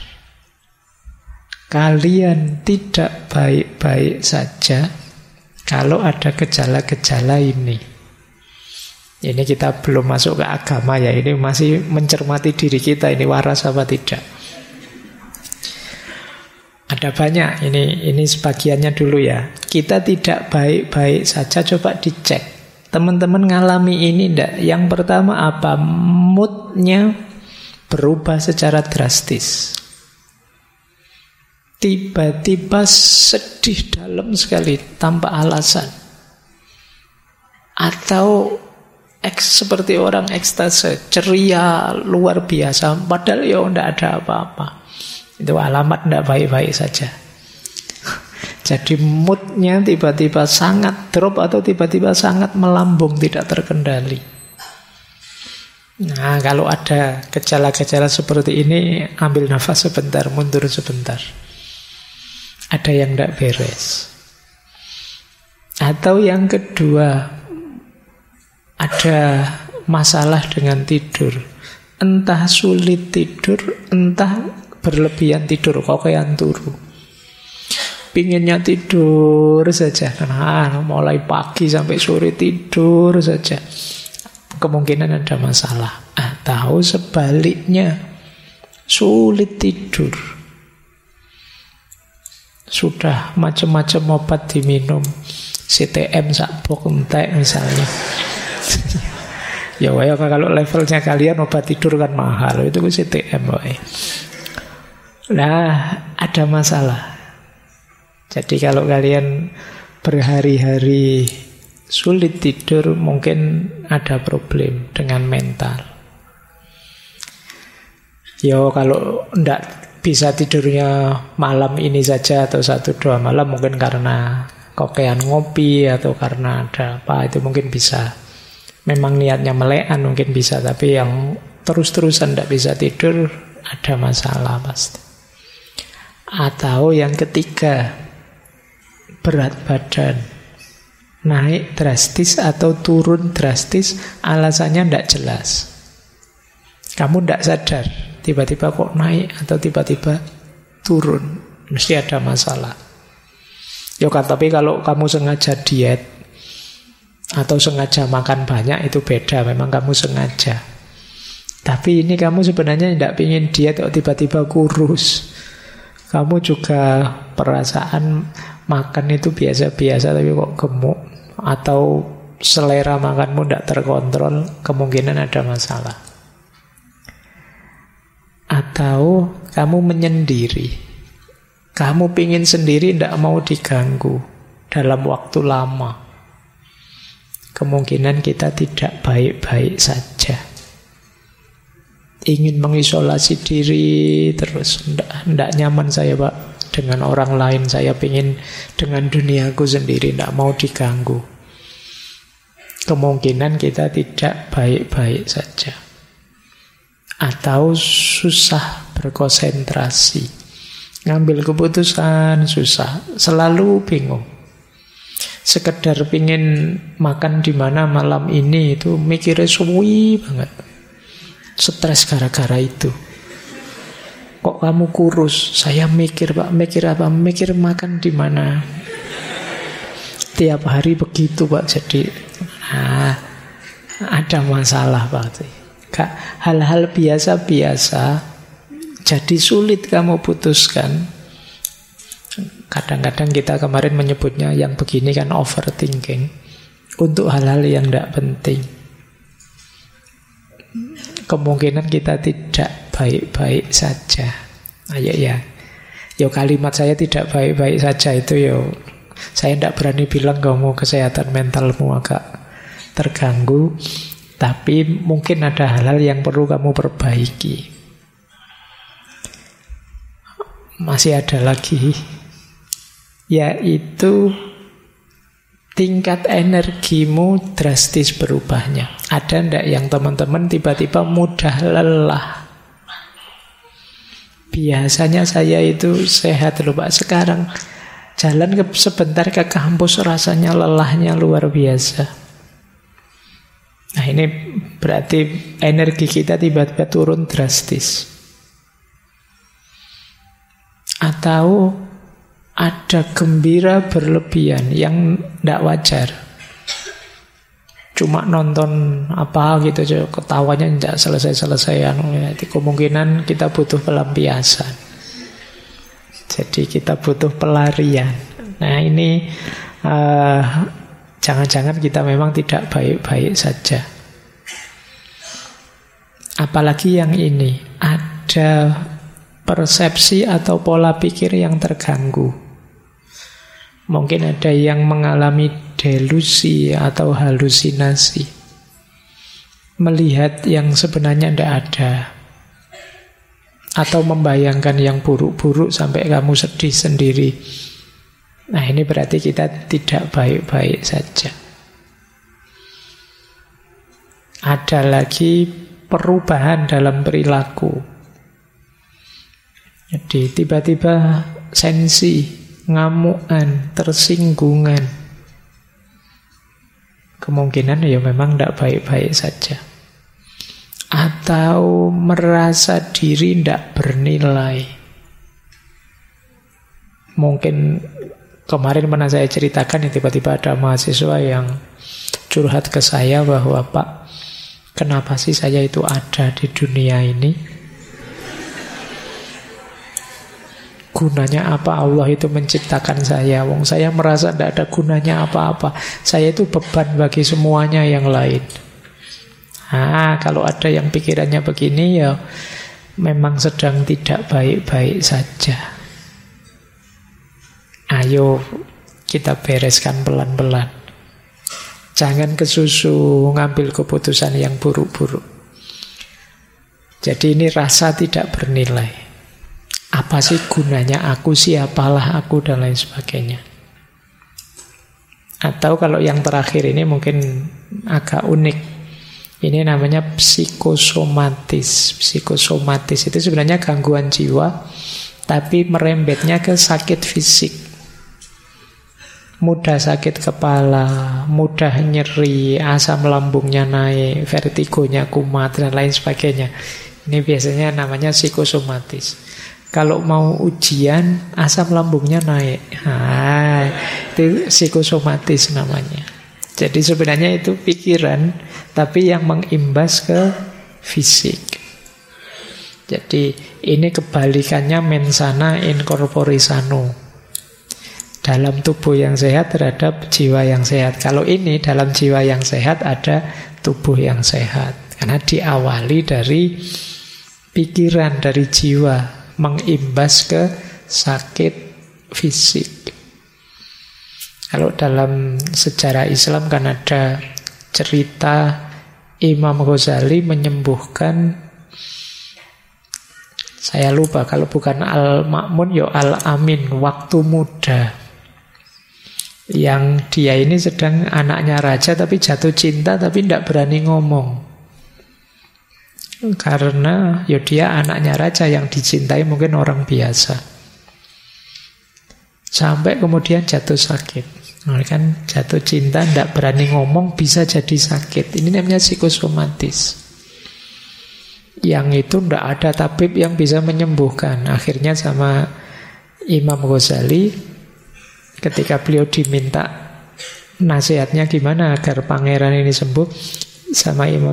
kalian tidak baik-baik saja kalau ada gejala-gejala ini. Ini kita belum masuk ke agama ya, ini masih mencermati diri kita, ini waras apa tidak. Ada banyak, ini sebagiannya dulu ya. Kita tidak baik-baik saja, coba dicek. Teman-teman ngalami ini enggak? Yang pertama apa? Moodnya berubah secara drastis. Tiba-tiba sedih dalam sekali tanpa alasan. Atau seperti orang ekstase, ceria luar biasa, padahal ya tidak ada apa-apa. Itu alamat tidak baik-baik saja. Jadi moodnya tiba-tiba sangat drop atau tiba-tiba sangat melambung, tidak terkendali. Nah kalau ada gejala-gejala seperti ini, ambil nafas sebentar, mundur sebentar. Ada yang tidak beres. Atau yang kedua, ada masalah dengan tidur. Entah sulit tidur, entah berlebihan tidur, kokean turu. Pinginnya tidur saja, nah, mulai pagi sampai sore tidur saja. Kemungkinan ada masalah. Atau sebaliknya, sulit tidur. Sudah macam-macam obat diminum, CTM sakbok entek misalnya. Ya kalau levelnya kalian obat tidur kan mahal, itu CTM woy. Nah, ada masalah. Jadi kalau kalian berhari-hari sulit tidur, mungkin ada problem dengan mental. Yo kalau ndak bisa tidurnya malam ini saja atau 1-2 malam mungkin karena kokean ngopi atau karena ada apa, itu mungkin bisa. Memang niatnya melekan mungkin bisa, tapi yang terus-terusan ndak bisa tidur ada masalah pasti. Atau yang ketiga, berat badan naik drastis atau turun drastis, alasannya ndak jelas. Kamu ndak sadar, tiba-tiba kok naik atau tiba-tiba turun, mesti ada masalah. Yo kan, tapi kalau kamu sengaja diet atau sengaja makan banyak itu beda, memang kamu sengaja. Tapi ini kamu sebenarnya tidak ingin diet kok tiba-tiba kurus. Kamu juga perasaan makan itu biasa-biasa tapi kok gemuk, atau selera makanmu tidak terkontrol, kemungkinan ada masalah. Atau kamu menyendiri, kamu pingin sendiri, tidak mau diganggu dalam waktu lama, kemungkinan kita tidak baik-baik saja. Ingin mengisolasi diri terus, tidak nyaman saya Pak dengan orang lain, saya pingin dengan duniaku sendiri, tidak mau diganggu. Kemungkinan kita tidak baik-baik saja. Atau susah berkonsentrasi, ngambil keputusan susah, selalu bingung. Sekedar pingin makan di mana malam ini itu mikirnya suwi banget. Stres gara-gara itu. Kok kamu kurus? Saya mikir Pak, mikir apa? Mikir makan di mana. Tiap hari begitu Pak, jadi ada masalah Pak. Hal-hal biasa-biasa jadi sulit kamu putuskan. Kadang-kadang kita kemarin menyebutnya yang begini kan overthinking, untuk hal-hal yang tidak penting. Kemungkinan kita tidak baik-baik saja. Ya. Yo kalimat saya tidak baik-baik saja itu saya tidak berani bilang kamu kesehatan mentalmu agak terganggu, tapi mungkin ada hal-hal yang perlu kamu perbaiki. Masih ada lagi, yaitu tingkat energimu drastis berubahnya. Ada ndak yang teman-teman tiba-tiba mudah lelah? Biasanya saya itu sehat loh Pak, sekarang jalan sebentar ke kampus rasanya lelahnya luar biasa. Nah ini berarti energi kita tiba-tiba turun drastis. Atau ada gembira berlebihan yang tidak wajar. Cuma nonton apa gitu, ketawanya tidak selesai-selesai. Jadi kemungkinan kita butuh pelampiasan. Jadi kita butuh pelarian. Nah ini jangan-jangan kita memang tidak baik-baik saja. Apalagi yang ini, ada persepsi atau pola pikir yang terganggu. Mungkin ada yang mengalami delusi atau halusinasi, melihat yang sebenarnya tidak ada, atau membayangkan yang buruk-buruk sampai kamu sedih sendiri. Nah ini berarti kita tidak baik-baik saja. Ada lagi perubahan dalam perilaku. Jadi tiba-tiba sensi, ngamukan, tersinggungan. Kemungkinan memang tidak baik-baik saja. Atau merasa diri tidak bernilai. Mungkin kemarin pernah saya ceritakan, tiba-tiba ada mahasiswa yang curhat ke saya bahwa Pak, kenapa sih saya itu ada di dunia ini? Gunanya apa Allah itu menciptakan saya? Wong saya merasa tidak ada gunanya apa-apa. Saya itu beban bagi semuanya yang lain. Kalau ada yang pikirannya begini memang sedang tidak baik-baik saja. Ayo kita bereskan pelan-pelan. Jangan kesusu ngambil keputusan yang buruk-buruk. Jadi ini rasa tidak bernilai. Apa sih gunanya aku, siapalah aku, dan lain sebagainya. Atau kalau yang terakhir ini mungkin agak unik. Ini namanya psikosomatis. Psikosomatis itu sebenarnya gangguan jiwa, tapi merembetnya ke sakit fisik. Mudah sakit kepala, mudah nyeri, asam lambungnya naik, vertigonya kumat, dan lain sebagainya. Ini biasanya namanya psikosomatis. Kalau mau ujian, asam lambungnya naik. Itu psikosomatis namanya. Jadi sebenarnya itu pikiran, tapi yang mengimbas ke fisik. Jadi ini kebalikannya mensana in corpore sano. Dalam tubuh yang sehat terhadap jiwa yang sehat. Kalau ini dalam jiwa yang sehat ada tubuh yang sehat. Karena diawali dari pikiran, dari jiwa, mengimbas ke sakit fisik. Kalau dalam sejarah Islam kan ada cerita Imam Ghazali menyembuhkan, saya lupa, kalau bukan Al-Ma'mun ya Al-Amin, waktu muda. Yang dia ini sedang anaknya raja tapi jatuh cinta tapi tidak berani ngomong. Karena ya dia anaknya raja yang dicintai mungkin orang biasa. Sampai kemudian jatuh sakit. Nah, kan jatuh cinta tidak berani ngomong bisa jadi sakit. Ini namanya psikosomatis. Yang itu tidak ada tabib yang bisa menyembuhkan. Akhirnya sama Imam Ghazali, ketika beliau diminta nasihatnya gimana agar pangeran ini sembuh, sama Imam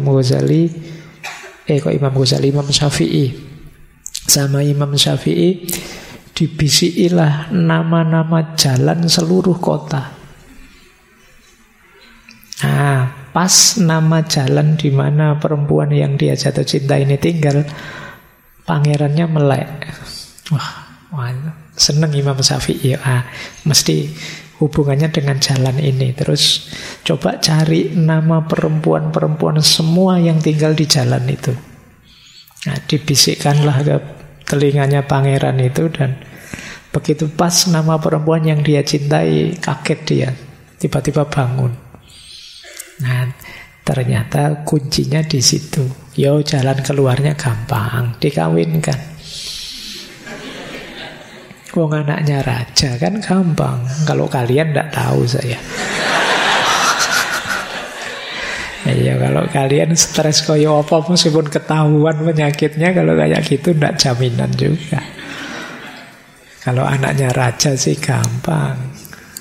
Syafi'i. Sama Imam Syafi'i dibisikilah nama-nama jalan seluruh kota. Nah, pas nama jalan di mana perempuan yang dia jatuh cinta ini tinggal, pangerannya melek. Wah, seneng Imam Syafi'i. Mesti hubungannya dengan jalan ini. Terus coba cari nama perempuan-perempuan semua yang tinggal di jalan itu. Nah, dibisikkanlah ke telinganya pangeran itu, dan begitu pas nama perempuan yang dia cintai, kaget dia. Tiba-tiba bangun. Nah, ternyata kuncinya di situ. Jalan keluarnya gampang, dikawinkan. Wong anaknya raja kan gampang. Kalau kalian tidak tahu saya. Ya kalau kalian stres koyo apa meskipun ketahuan penyakitnya, kalau kayak gitu tidak jaminan juga. Kalau anaknya raja sih gampang.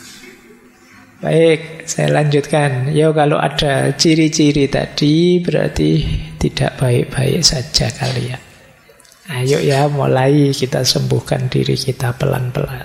Baik, saya lanjutkan. Kalau ada ciri-ciri tadi berarti tidak baik-baik saja kalian. Ayo ya, mulai kita sembuhkan diri kita pelan-pelan.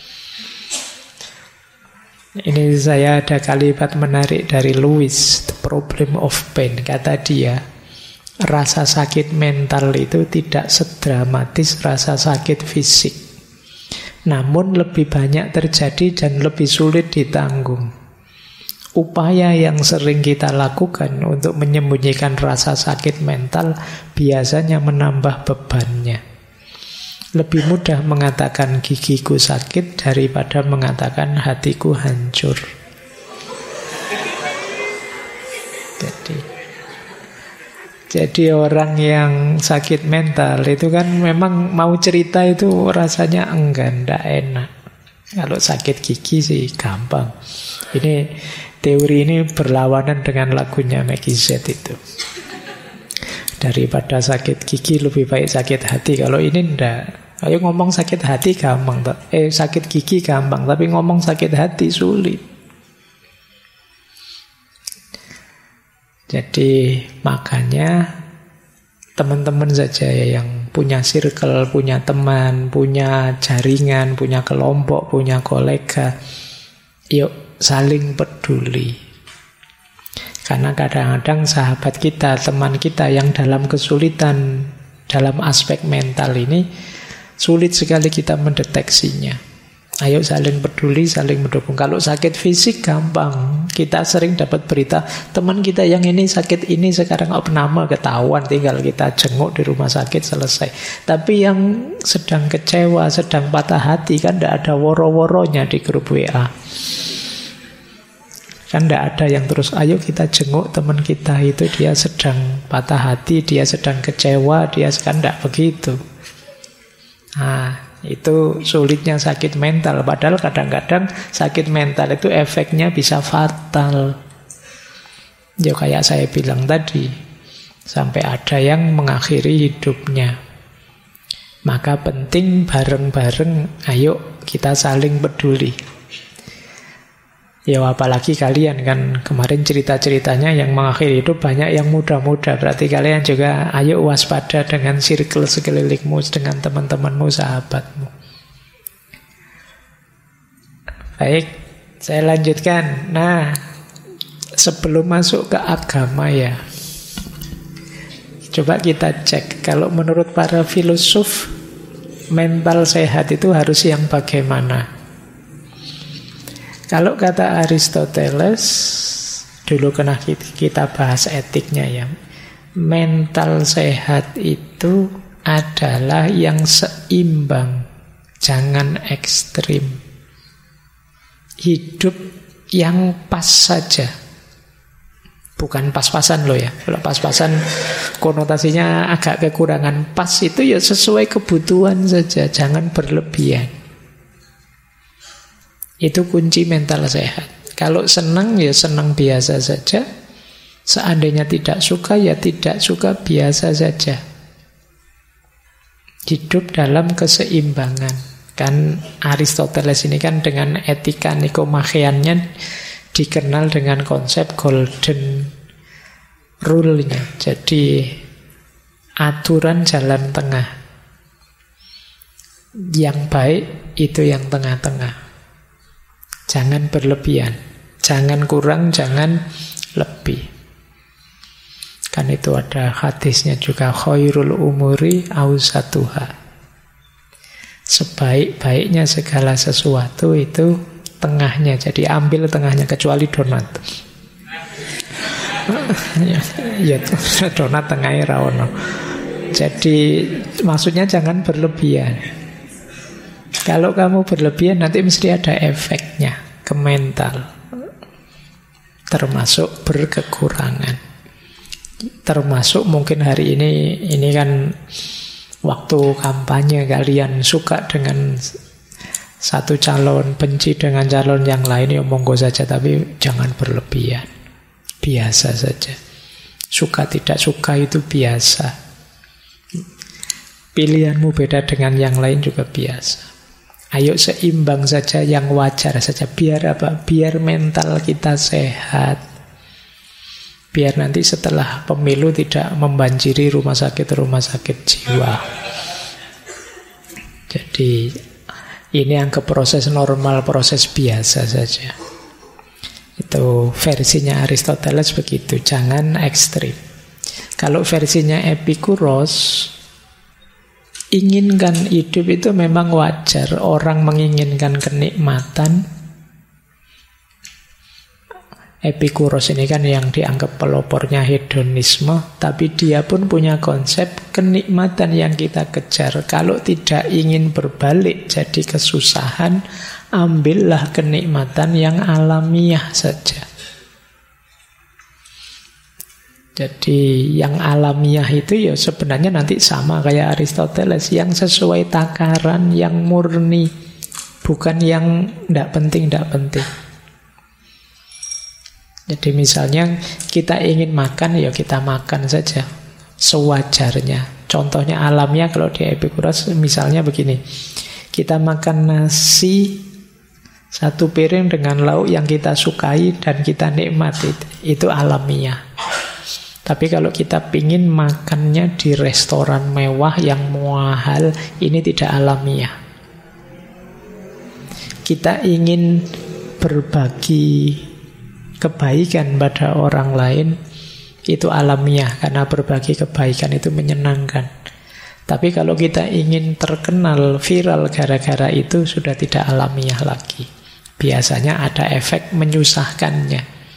Ini saya ada kalimat menarik dari Lewis, The Problem of Pain. Kata dia, rasa sakit mental itu tidak sedramatis rasa sakit fisik. Namun lebih banyak terjadi dan lebih sulit ditanggung. Upaya yang sering kita lakukan untuk menyembunyikan rasa sakit mental biasanya menambah bebannya. Lebih mudah mengatakan gigiku sakit daripada mengatakan hatiku hancur. Jadi orang yang sakit mental itu kan memang mau cerita itu rasanya enggan, tidak enak. Kalau sakit gigi sih gampang. Ini teori ini berlawanan dengan lagunya Maggie Z itu. Daripada sakit gigi lebih baik sakit hati. Kalau ini ndak. Ayo ngomong sakit hati gampang, sakit gigi gampang, tapi ngomong sakit hati sulit. Jadi makanya teman-teman saja yang punya circle, punya teman, punya jaringan, punya kelompok, punya kolega, yuk saling peduli. Karena kadang-kadang sahabat kita, teman kita yang dalam kesulitan dalam aspek mental ini, sulit sekali kita mendeteksinya. Ayo saling peduli, saling mendukung. Kalau sakit fisik gampang, Kita sering dapat berita teman kita yang ini sakit ini sekarang opname, ketahuan, tinggal kita jenguk di rumah sakit, selesai. Tapi yang sedang kecewa, sedang patah hati kan tidak ada woro-woronya di grup WA. Kan tidak ada yang terus ayo kita jenguk teman kita itu, dia sedang patah hati, dia sedang kecewa, dia kan tidak begitu. Nah, itu sulitnya sakit mental. Padahal kadang-kadang sakit mental itu efeknya bisa fatal. Ya kayak saya bilang tadi, sampai ada yang mengakhiri hidupnya. Maka penting bareng-bareng, ayo kita saling peduli. Ya apalagi kalian kan kemarin cerita-ceritanya yang mengakhiri hidup banyak yang muda-muda. Berarti kalian juga ayo waspada dengan circle sekelilingmu, dengan teman-temanmu, sahabatmu. Baik, saya lanjutkan. Nah, sebelum masuk ke agama ya, coba kita cek. Kalau menurut para filosof, mental sehat itu harus yang bagaimana? Kalau kata Aristoteles, dulu kena kita bahas etiknya ya, mental sehat itu adalah yang seimbang, jangan ekstrim. Hidup yang pas saja, bukan pas-pasan loh ya. Kalau pas-pasan konotasinya agak kekurangan. Pas itu ya sesuai kebutuhan saja, jangan berlebihan. Itu kunci mental sehat. Kalau senang ya senang biasa saja. Seandainya tidak suka ya tidak suka biasa saja. Hidup dalam keseimbangan. Kan Aristoteles ini kan dengan etika Nikomacheannya dikenal dengan konsep golden rule-nya. Jadi aturan jalan tengah. Yang baik itu yang tengah-tengah. Jangan berlebihan, jangan kurang, jangan lebih. Kan itu ada hadisnya juga, khairul umuri ausatuha. Sebaik-baiknya segala sesuatu itu tengahnya. Jadi ambil tengahnya, kecuali donat. Ya, donat tengahnya rawono. Jadi maksudnya jangan berlebihan. Kalau kamu berlebihan nanti mesti ada efeknya ke mental. Termasuk berkekurangan. Termasuk mungkin hari ini kan waktu kampanye, kalian suka dengan satu calon, benci dengan calon yang lain, ya monggo saja, tapi jangan berlebihan. Biasa saja. Suka tidak suka itu biasa. Pilihanmu beda dengan yang lain juga biasa. Ayo seimbang saja, yang wajar saja. Biar apa? Biar mental kita sehat. Biar nanti setelah pemilu tidak membanjiri rumah sakit jiwa. Jadi ini anggap proses normal, proses biasa saja. Itu versinya Aristoteles begitu. Jangan ekstrim. Kalau versinya Epikuros, inginkan hidup itu memang wajar. Orang menginginkan kenikmatan. Epikuros ini kan yang dianggap pelopornya hedonisme, tapi dia pun punya konsep kenikmatan yang kita kejar. Kalau tidak ingin berbalik jadi kesusahan, ambillah kenikmatan yang alamiah saja. Jadi yang alamiah itu ya sebenarnya nanti sama kayak Aristoteles, yang sesuai takaran, yang murni, bukan yang tidak penting. Jadi misalnya kita ingin makan, ya kita makan saja sewajarnya. Contohnya alamiah kalau di Epikuros misalnya begini, kita makan nasi satu piring dengan lauk yang kita sukai dan kita nikmati, itu alamiah. Tapi kalau kita pingin makannya di restoran mewah yang mahal, ini tidak alamiah. Kita ingin berbagi kebaikan pada orang lain, itu alamiah, karena berbagi kebaikan itu menyenangkan. Tapi kalau kita ingin terkenal, viral gara-gara itu, sudah tidak alamiah lagi. Biasanya ada efek menyusahkannya.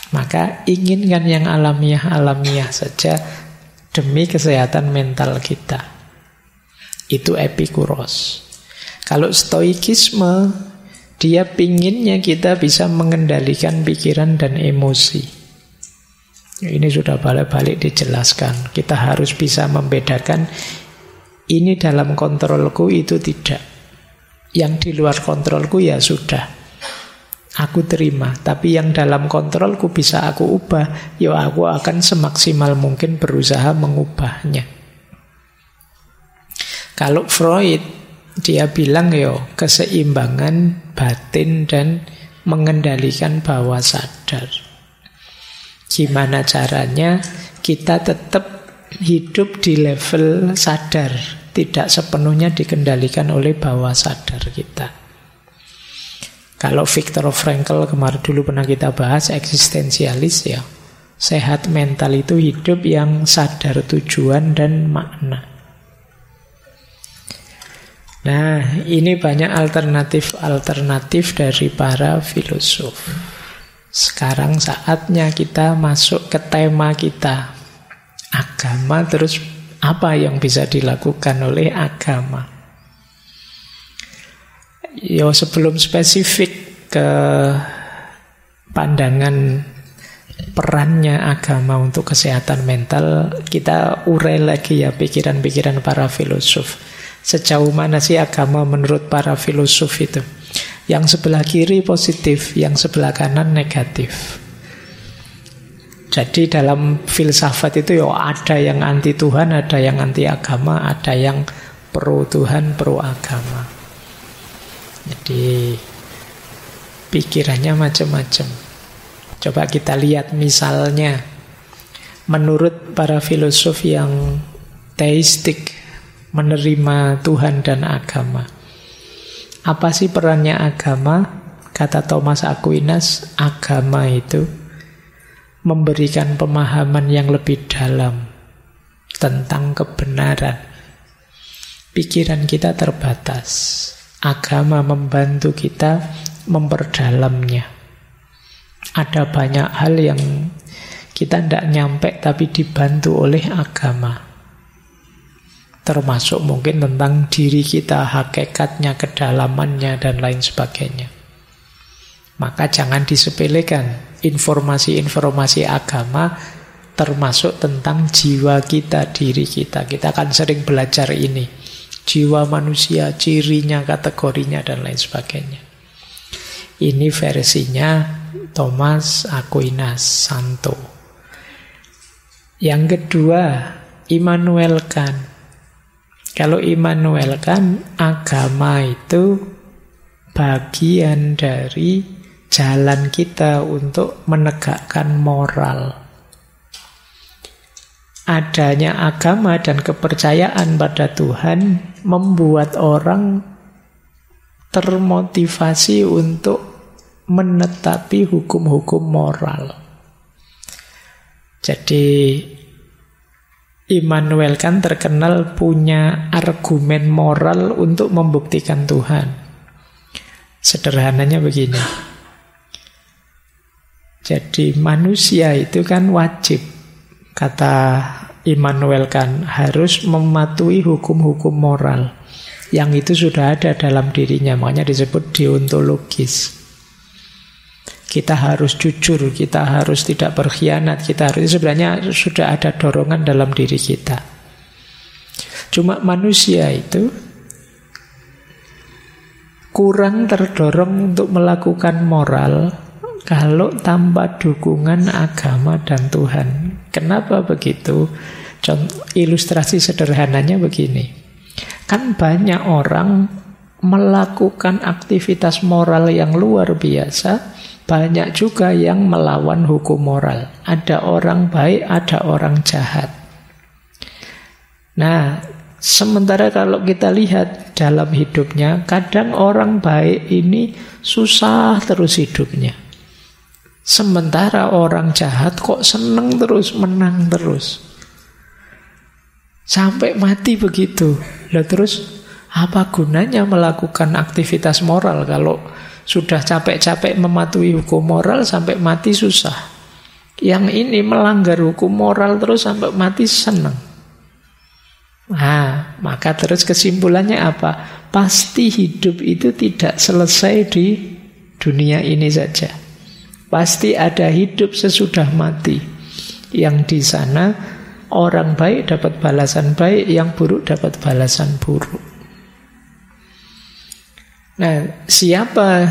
Maka inginkan yang alamiah-alamiah saja demi kesehatan mental kita. Itu Epikuros. Kalau stoikisme, dia pinginnya kita bisa mengendalikan pikiran dan emosi. Ini sudah balik-balik dijelaskan. Kita harus bisa membedakan ini dalam kontrolku, itu tidak. Yang di luar kontrolku ya sudah, aku terima. Tapi yang dalam kontrolku bisa aku ubah, ya aku akan semaksimal mungkin berusaha mengubahnya. Kalau Freud, dia bilang keseimbangan batin dan mengendalikan bawah sadar. Gimana caranya kita tetap hidup di level sadar, tidak sepenuhnya dikendalikan oleh bawah sadar kita. Kalau Viktor Frankl kemarin dulu pernah kita bahas, eksistensialis ya. Sehat mental itu hidup yang sadar tujuan dan makna. Nah, ini banyak alternatif-alternatif dari para filosof. Sekarang saatnya kita masuk ke tema kita. Agama, terus apa yang bisa dilakukan oleh agama? Sebelum spesifik ke pandangan perannya agama untuk kesehatan mental, kita urai lagi ya pikiran-pikiran para filosof. Sejauh mana sih agama menurut para filosof itu? Yang sebelah kiri positif, yang sebelah kanan negatif. Jadi dalam filsafat itu ada yang anti Tuhan, ada yang anti agama, ada yang pro Tuhan, pro agama. Jadi pikirannya macam-macam. Coba kita lihat misalnya, menurut para filosof yang teistik, menerima Tuhan dan agama, apa sih perannya agama? Kata Thomas Aquinas, agama itu memberikan pemahaman yang lebih dalam tentang kebenaran. Pikiran kita terbatas. Agama membantu kita memperdalamnya. Ada banyak hal yang kita tidak nyampe tapi dibantu oleh agama. Termasuk mungkin tentang diri kita, hakikatnya, kedalamannya, dan lain sebagainya. Maka jangan disepelekan informasi-informasi agama, termasuk tentang jiwa kita, diri kita. Kita akan sering belajar ini. Jiwa manusia, cirinya, kategorinya, dan lain sebagainya. Ini versinya Thomas Aquinas, Santo. Yang kedua, Immanuel Kant. Kalau Immanuel Kant, agama itu bagian dari jalan kita untuk menegakkan moral. Adanya agama dan kepercayaan pada Tuhan membuat orang termotivasi untuk menetapi hukum-hukum moral. Jadi Immanuel Kant terkenal punya argumen moral untuk membuktikan Tuhan. Sederhananya begini. Jadi manusia itu kan wajib, kata Immanuel Kant, harus mematuhi hukum-hukum moral. Yang itu sudah ada dalam dirinya, makanya disebut deontologis. Kita harus jujur, kita harus tidak berkhianat, kita harus, sebenarnya sudah ada dorongan dalam diri kita. Cuma manusia itu kurang terdorong untuk melakukan moral kalau tanpa dukungan agama dan Tuhan. Kenapa begitu? Ilustrasi sederhananya begini. Kan banyak orang melakukan aktivitas moral yang luar biasa, banyak juga yang melawan hukum moral. Ada orang baik, ada orang jahat. Nah, sementara kalau kita lihat dalam hidupnya, kadang orang baik ini susah terus hidupnya. Sementara orang jahat kok seneng terus, menang terus. Sampai mati begitu. Lah terus apa gunanya melakukan aktivitas moral kalau sudah capek-capek mematuhi hukum moral sampai mati susah? Yang ini melanggar hukum moral terus sampai mati senang. Nah, maka terus kesimpulannya apa? Pasti hidup itu tidak selesai di dunia ini saja. Pasti ada hidup sesudah mati. Yang di sana orang baik dapat balasan baik, yang buruk dapat balasan buruk. Nah, siapa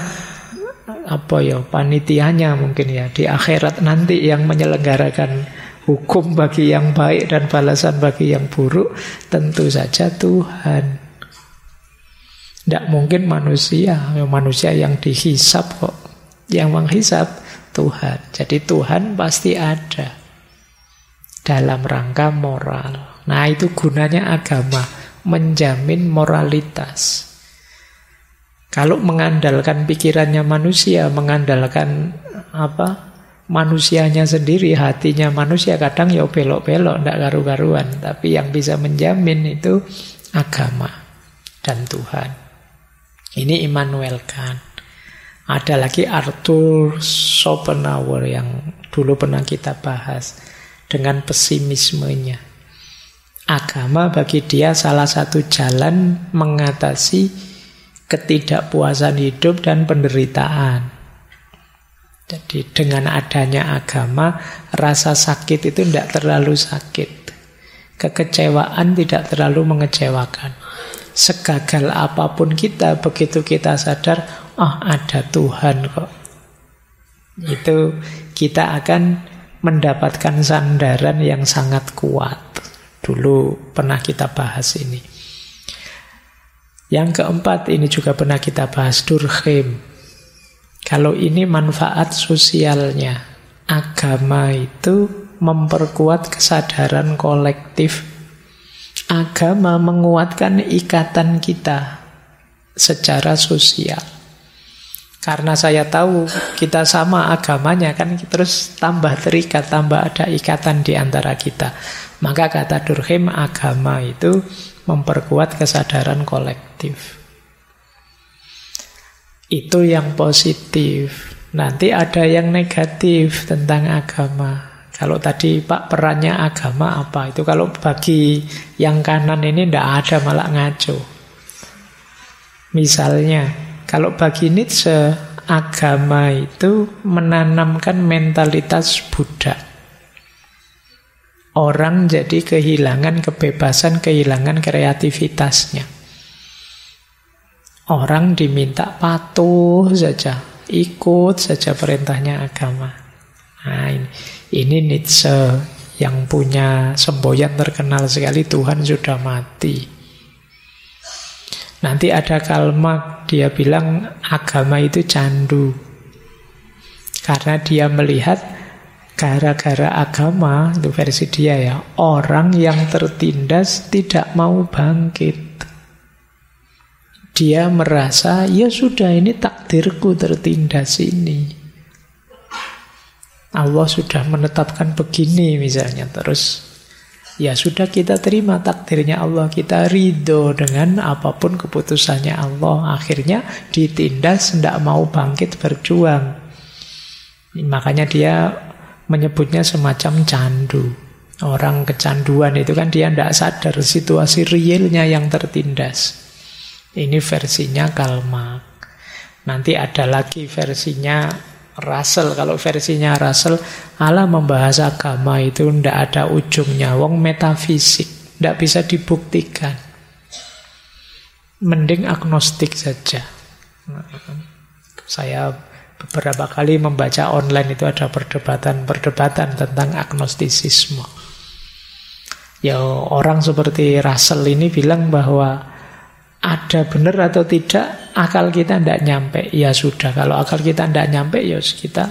panitianya mungkin ya di akhirat nanti yang menyelenggarakan hukum bagi yang baik dan balasan bagi yang buruk? Tentu saja Tuhan. Tidak mungkin manusia. Manusia yang dihisab kok. Yang menghisab Tuhan. Jadi Tuhan pasti ada dalam rangka moral. Nah, itu gunanya agama, menjamin moralitas. Kalau mengandalkan pikirannya manusia, mengandalkan manusianya sendiri, hatinya manusia, kadang ya belok-belok, tidak karu-karuan. Tapi yang bisa menjamin itu agama dan Tuhan. Ini Immanuel Kant. Ada lagi Arthur Schopenhauer yang dulu pernah kita bahas dengan pesimismenya. Agama bagi dia salah satu jalan mengatasi ketidakpuasan hidup dan penderitaan. Jadi dengan adanya agama, rasa sakit itu tidak terlalu sakit. Kekecewaan tidak terlalu mengecewakan. Segagal apapun kita, begitu kita sadar, ada Tuhan kok. Itu kita akan mendapatkan sandaran yang sangat kuat. Dulu pernah kita bahas ini. Yang keempat, ini juga pernah kita bahas, Durkheim. Kalau ini manfaat sosialnya. Agama itu memperkuat kesadaran kolektif. Agama menguatkan ikatan kita secara sosial. Karena saya tahu kita sama agamanya, kan terus tambah terikat, tambah ada ikatan di antara kita. Maka kata Durkheim, agama itu memperkuat kesadaran kolektif. Itu yang positif. Nanti ada yang negatif tentang agama. Kalau tadi Pak perannya agama apa? Itu kalau bagi yang kanan ini tidak ada, malah ngaco. Misalnya, kalau bagi Nietzsche, agama itu menanamkan mentalitas budak. Orang jadi kehilangan kebebasan, kehilangan kreativitasnya. Orang diminta patuh saja, ikut saja perintahnya agama. Nah, ini Nietzsche yang punya semboyan terkenal sekali, Tuhan sudah mati. Nanti ada Karl Marx, dia bilang agama itu candu. Karena dia melihat gara-gara agama, itu versi dia ya, orang yang tertindas tidak mau bangkit. Dia merasa, ya sudah ini takdirku tertindas ini. Allah sudah menetapkan begini misalnya. Terus, ya sudah kita terima takdirnya Allah. Kita ridho dengan apapun keputusannya Allah. Akhirnya ditindas, tidak mau bangkit berjuang. Makanya dia menyebutnya semacam candu. Orang kecanduan itu kan dia tidak sadar situasi realnya yang tertindas. Ini versinya Karl Marx. Nanti ada lagi versinya Russell. Kalau versinya Russell, Allah membahas agama itu tidak ada ujungnya. Wong metafisik, tidak bisa dibuktikan. Mending agnostik saja. Saya beberapa kali membaca online itu ada perdebatan tentang agnostisisme. Ya, orang seperti Russell ini bilang bahwa ada benar atau tidak, akal kita tidak nyampe. Ya sudah, kalau akal kita tidak nyampe, ya kita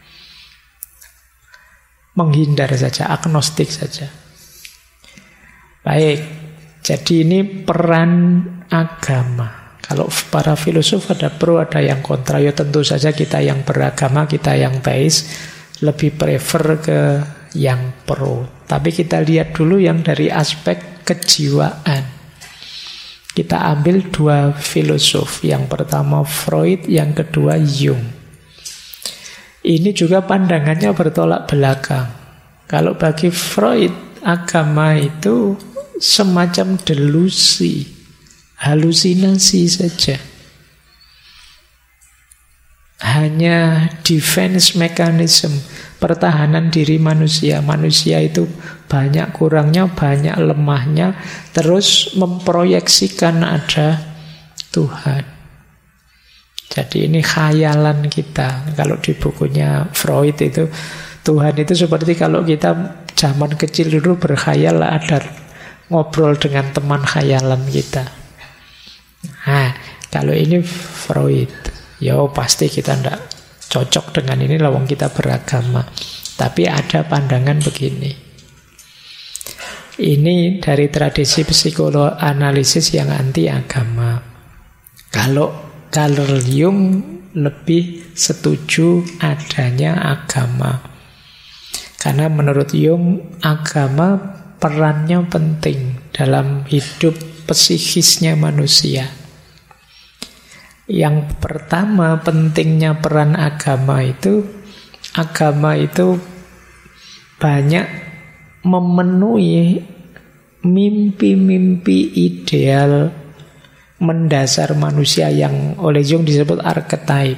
menghindar saja, agnostik saja. Baik, jadi ini peran agama. Kalau para filosof ada pro, ada yang kontra. Ya tentu saja kita yang beragama, kita yang teis, lebih prefer ke yang pro. Tapi kita lihat dulu yang dari aspek kejiwaan. Kita ambil dua filosof. Yang pertama Freud, yang kedua Jung. Ini juga pandangannya bertolak belakang. Kalau bagi Freud, agama itu semacam delusi, halusinasi saja. Hanya defense mechanism, pertahanan diri manusia. Manusia itu banyak kurangnya, banyak lemahnya, terus memproyeksikan ada Tuhan. Jadi ini khayalan kita. Kalau di bukunya Freud itu, Tuhan itu seperti kalau kita zaman kecil dulu berkhayal ada ngobrol dengan teman khayalan kita. Nah, kalau ini Freud, ya pasti kita tidak cocok dengan ini, lawang kita beragama. Tapi ada pandangan begini. Ini dari tradisi psikoanalisis yang anti agama. Kalau Carl Jung lebih setuju adanya agama. Karena menurut Jung, agama perannya penting dalam hidup psikisnya manusia. Yang pertama, pentingnya peran agama itu banyak memenuhi mimpi-mimpi ideal mendasar manusia yang oleh Jung disebut archetype.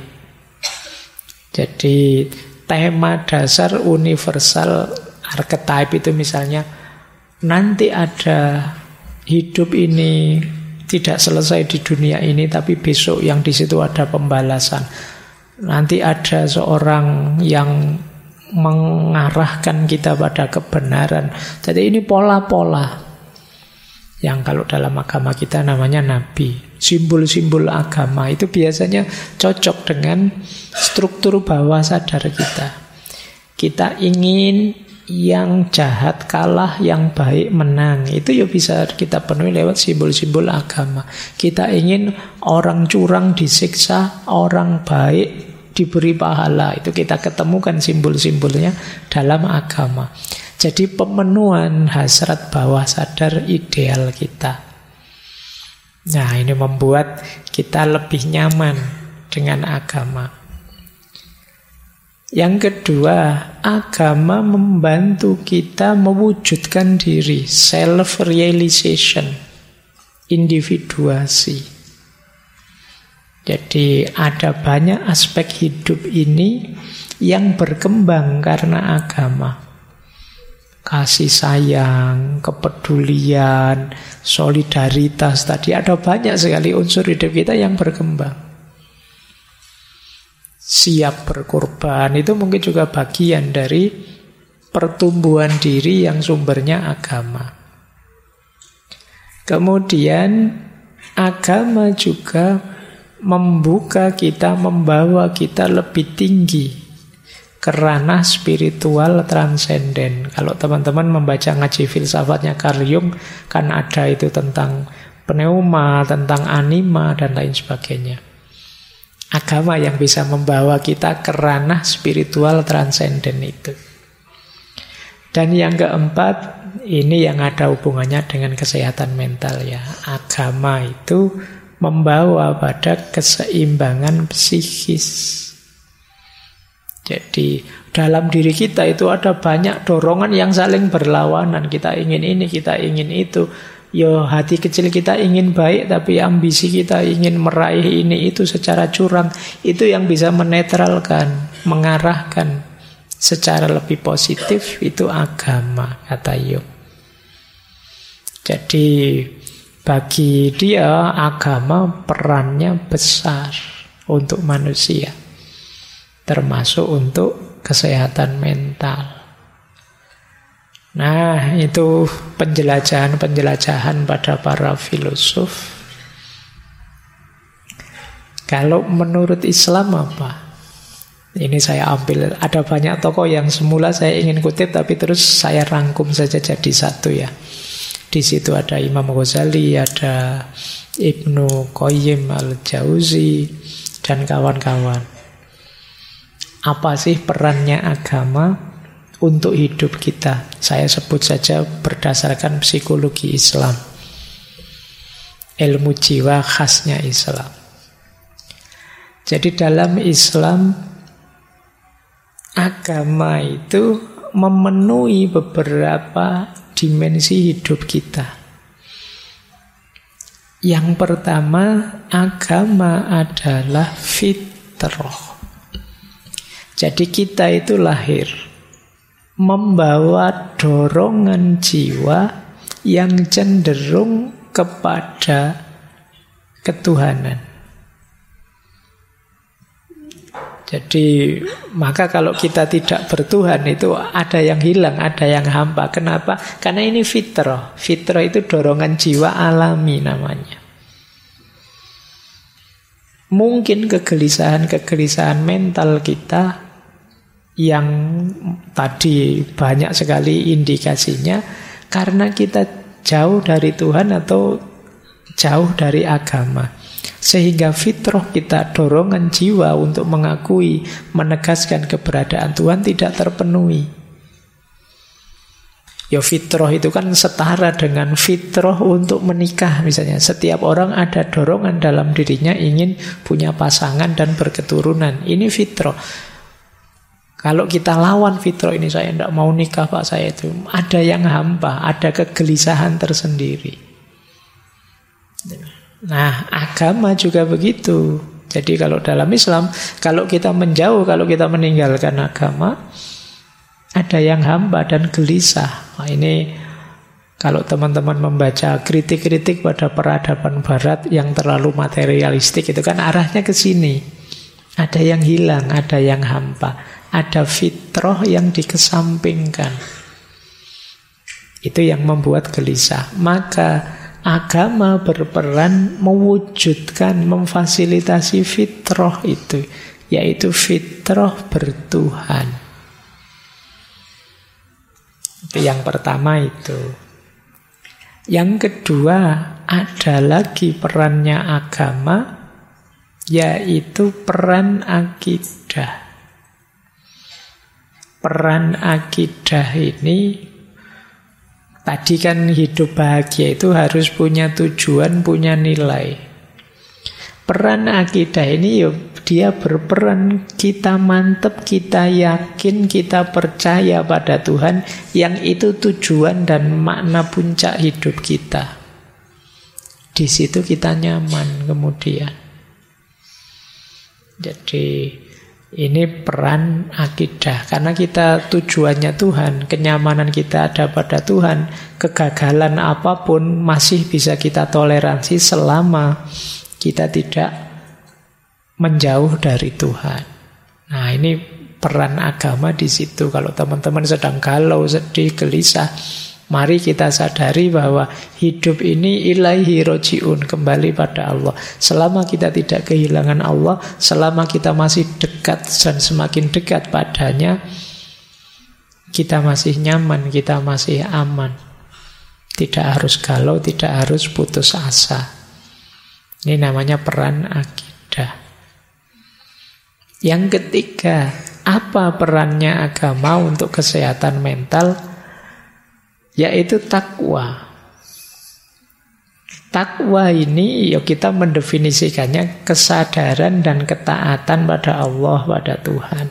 Jadi tema dasar universal archetype itu misalnya nanti ada hidup ini tidak selesai di dunia ini, tapi besok yang di situ ada pembalasan. Nanti ada seorang yang mengarahkan kita pada kebenaran. Jadi ini pola-pola yang kalau dalam agama kita namanya nabi. Simbol-simbol agama itu biasanya cocok dengan struktur bawah sadar kita. Kita ingin yang jahat kalah, yang baik menang. Itu ya bisa kita penuhi lewat simbol-simbol agama. Kita ingin orang curang disiksa, orang baik diberi pahala. Itu kita ketemukan simbol-simbolnya dalam agama. Jadi pemenuhan hasrat bawah sadar ideal kita. Nah, ini membuat kita lebih nyaman dengan agama. Yang kedua, agama membantu kita mewujudkan diri, self-realization, individuasi. Jadi ada banyak aspek hidup ini yang berkembang karena agama. Kasih sayang, kepedulian, solidaritas, tadi ada banyak sekali unsur hidup kita yang berkembang. Siap berkorban, itu mungkin juga bagian dari pertumbuhan diri yang sumbernya agama. Kemudian agama juga membuka kita, membawa kita lebih tinggi ke ranah spiritual transenden. Kalau teman-teman membaca ngaji filsafatnya Carl Jung, kan ada itu tentang pneuma, tentang anima, dan lain sebagainya. Agama yang bisa membawa kita ke ranah spiritual transenden itu. Dan yang keempat, ini yang ada hubungannya dengan kesehatan mental ya. Agama itu membawa pada keseimbangan psikis. Jadi dalam diri kita itu ada banyak dorongan yang saling berlawanan. Kita ingin ini, kita ingin itu. Yo, hati kecil kita ingin baik, tapi ambisi kita ingin meraih ini itu secara curang. Itu yang bisa menetralkan, mengarahkan secara lebih positif, itu agama, kata Jung. Jadi bagi dia agama perannya besar untuk manusia, termasuk untuk kesehatan mental. Nah, itu penjelajahan-penjelajahan pada para filosof. Kalau menurut Islam apa? Ini saya ambil, ada banyak tokoh yang semula saya ingin kutip, tapi terus saya rangkum saja jadi satu ya. Di situ ada Imam Ghazali, ada Ibnu Qayyim al-Jauzi, dan kawan-kawan. Apa sih perannya agama untuk hidup kita? Saya sebut saja berdasarkan psikologi Islam, ilmu jiwa khasnya Islam. Jadi dalam Islam agama itu memenuhi beberapa dimensi hidup kita. Yang pertama, agama adalah fitrah. Jadi kita itu lahir membawa dorongan jiwa yang cenderung kepada ketuhanan. Jadi maka kalau kita tidak bertuhan itu ada yang hilang, ada yang hampa. Kenapa? Karena ini fitrah. Fitrah itu dorongan jiwa alami namanya. Mungkin kegelisahan-kegelisahan mental kita yang tadi banyak sekali indikasinya karena kita jauh dari Tuhan atau jauh dari agama. Sehingga fitrah kita, dorongan jiwa untuk mengakui, menegaskan keberadaan Tuhan tidak terpenuhi. Ya fitrah itu kan setara dengan fitrah untuk menikah misalnya. Setiap orang ada dorongan dalam dirinya ingin punya pasangan dan berketurunan. Ini fitrah. Kalau kita lawan fitrah ini, saya tidak mau nikah Pak, saya itu ada yang hampa, ada kegelisahan tersendiri. Nah, agama juga begitu. Jadi kalau dalam Islam, kalau kita menjauh, kalau kita meninggalkan agama, ada yang hampa dan gelisah. Nah, ini kalau teman-teman membaca kritik-kritik pada peradaban barat yang terlalu materialistik, itu kan arahnya ke sini. Ada yang hilang, ada yang hampa. Ada fitrah yang dikesampingkan. Itu yang membuat gelisah. Maka agama berperan mewujudkan, memfasilitasi fitrah itu, yaitu fitrah bertuhan. Itu yang pertama itu. Yang kedua, ada lagi perannya agama, yaitu peran akidah. Peran akidah ini, tadi kan hidup bahagia itu harus punya tujuan, punya nilai. Peran akidah ini dia berperan kita mantep, kita yakin, kita percaya pada Tuhan yang itu tujuan dan makna puncak hidup kita. Di situ kita nyaman kemudian. Jadi ini peran akidah. Karena kita tujuannya Tuhan, kenyamanan kita ada pada Tuhan, kegagalan apapun masih bisa kita toleransi selama kita tidak menjauh dari Tuhan. Nah, ini peran agama di situ. Kalau teman-teman sedang galau, sedih, gelisah, mari kita sadari bahwa hidup ini ilaihi roji'un, kembali pada Allah. Selama kita tidak kehilangan Allah, selama kita masih dekat dan semakin dekat padanya, kita masih nyaman, kita masih aman. Tidak harus galau, tidak harus putus asa. Ini namanya peran akidah. Yang ketiga, apa perannya agama untuk kesehatan mental? Yaitu takwa. Takwa ini kita mendefinisikannya kesadaran dan ketaatan pada Allah, pada Tuhan.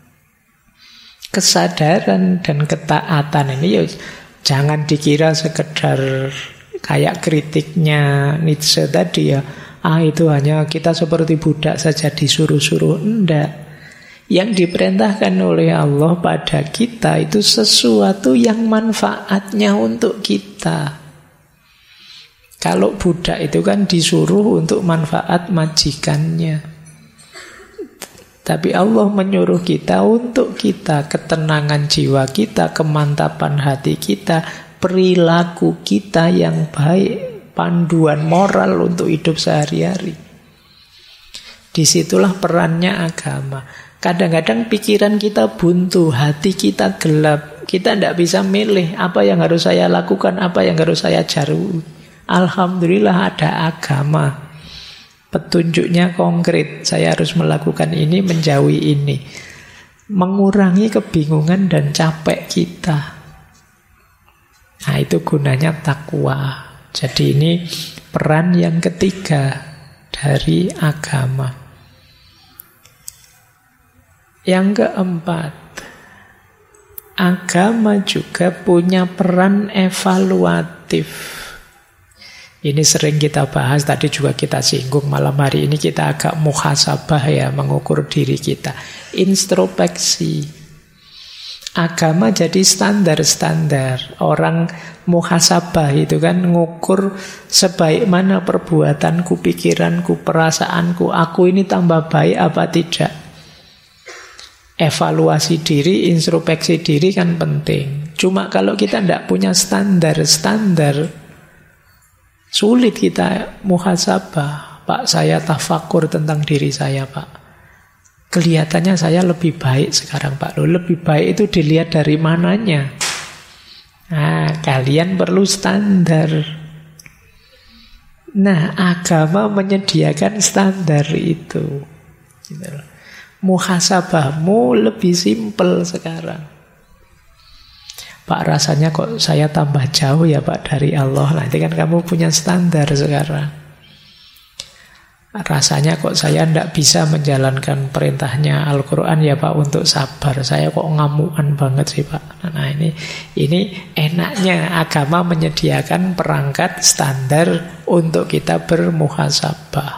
Kesadaran dan ketaatan ini jangan dikira sekedar kayak kritiknya Nietzsche tadi ya. Itu hanya kita seperti budak saja disuruh-suruh. Enggak. Yang diperintahkan oleh Allah pada kita itu sesuatu yang manfaatnya untuk kita. Kalau budak itu kan disuruh untuk manfaat majikannya. Tapi Allah menyuruh kita untuk kita, ketenangan jiwa kita, kemantapan hati kita, perilaku kita yang baik, panduan moral untuk hidup sehari-hari. Disitulah perannya agama. Kadang-kadang pikiran kita buntu, hati kita gelap. Kita tidak bisa milih apa yang harus saya lakukan, apa yang harus saya jauhi. Alhamdulillah ada agama. Petunjuknya konkret. Saya harus melakukan ini, menjauhi ini. Mengurangi kebingungan dan capek kita. Nah, itu gunanya takwa. Jadi ini peran yang ketiga dari agama. Yang keempat, agama juga punya peran evaluatif. Ini sering kita bahas, tadi juga kita singgung, malam hari ini kita agak muhasabah ya, mengukur diri kita. Introspeksi. Agama jadi standar-standar. Orang muhasabah itu kan ngukur sebaik mana perbuatanku, pikiranku, perasaanku. Aku ini tambah baik apa tidak. Evaluasi diri, introspeksi diri kan penting. Cuma kalau kita tidak punya standar-standar, sulit kita muhasabah. Pak, saya tafakur tentang diri saya, Pak. Kelihatannya saya lebih baik sekarang, Pak. Loh, lebih baik itu dilihat dari mananya. Nah, kalian perlu standar. Nah, agama menyediakan standar itu. Muhasabahmu lebih simpel sekarang. Pak, rasanya kok saya tambah jauh ya Pak dari Allah. Nanti kan kamu punya standar sekarang. Rasanya kok saya tidak bisa menjalankan perintahnya Al-Quran ya Pak untuk sabar. Saya kok ngamuan banget sih Pak. Nah ini enaknya agama menyediakan perangkat standar untuk kita bermuhasabah.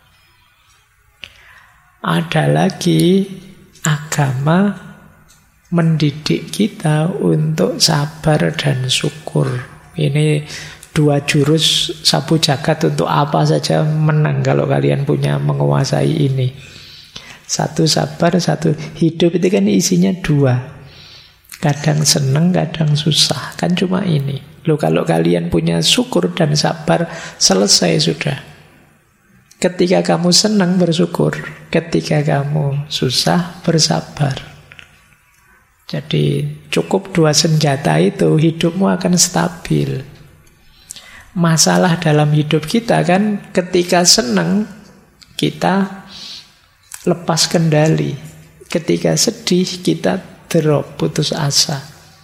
Ada lagi, agama mendidik kita untuk sabar dan syukur. Ini dua jurus sapu jagat untuk apa saja menang kalau kalian punya menguasai ini. Satu sabar, satu hidup. Itu kan isinya dua. Kadang seneng, kadang susah. Kan cuma ini. Loh, kalau kalian punya syukur dan sabar, selesai sudah. Ketika kamu senang bersyukur, ketika kamu susah bersabar. Jadi cukup dua senjata itu, hidupmu akan stabil. Masalah dalam hidup kita kan ketika senang kita lepas kendali. Ketika sedih kita drop, putus asa.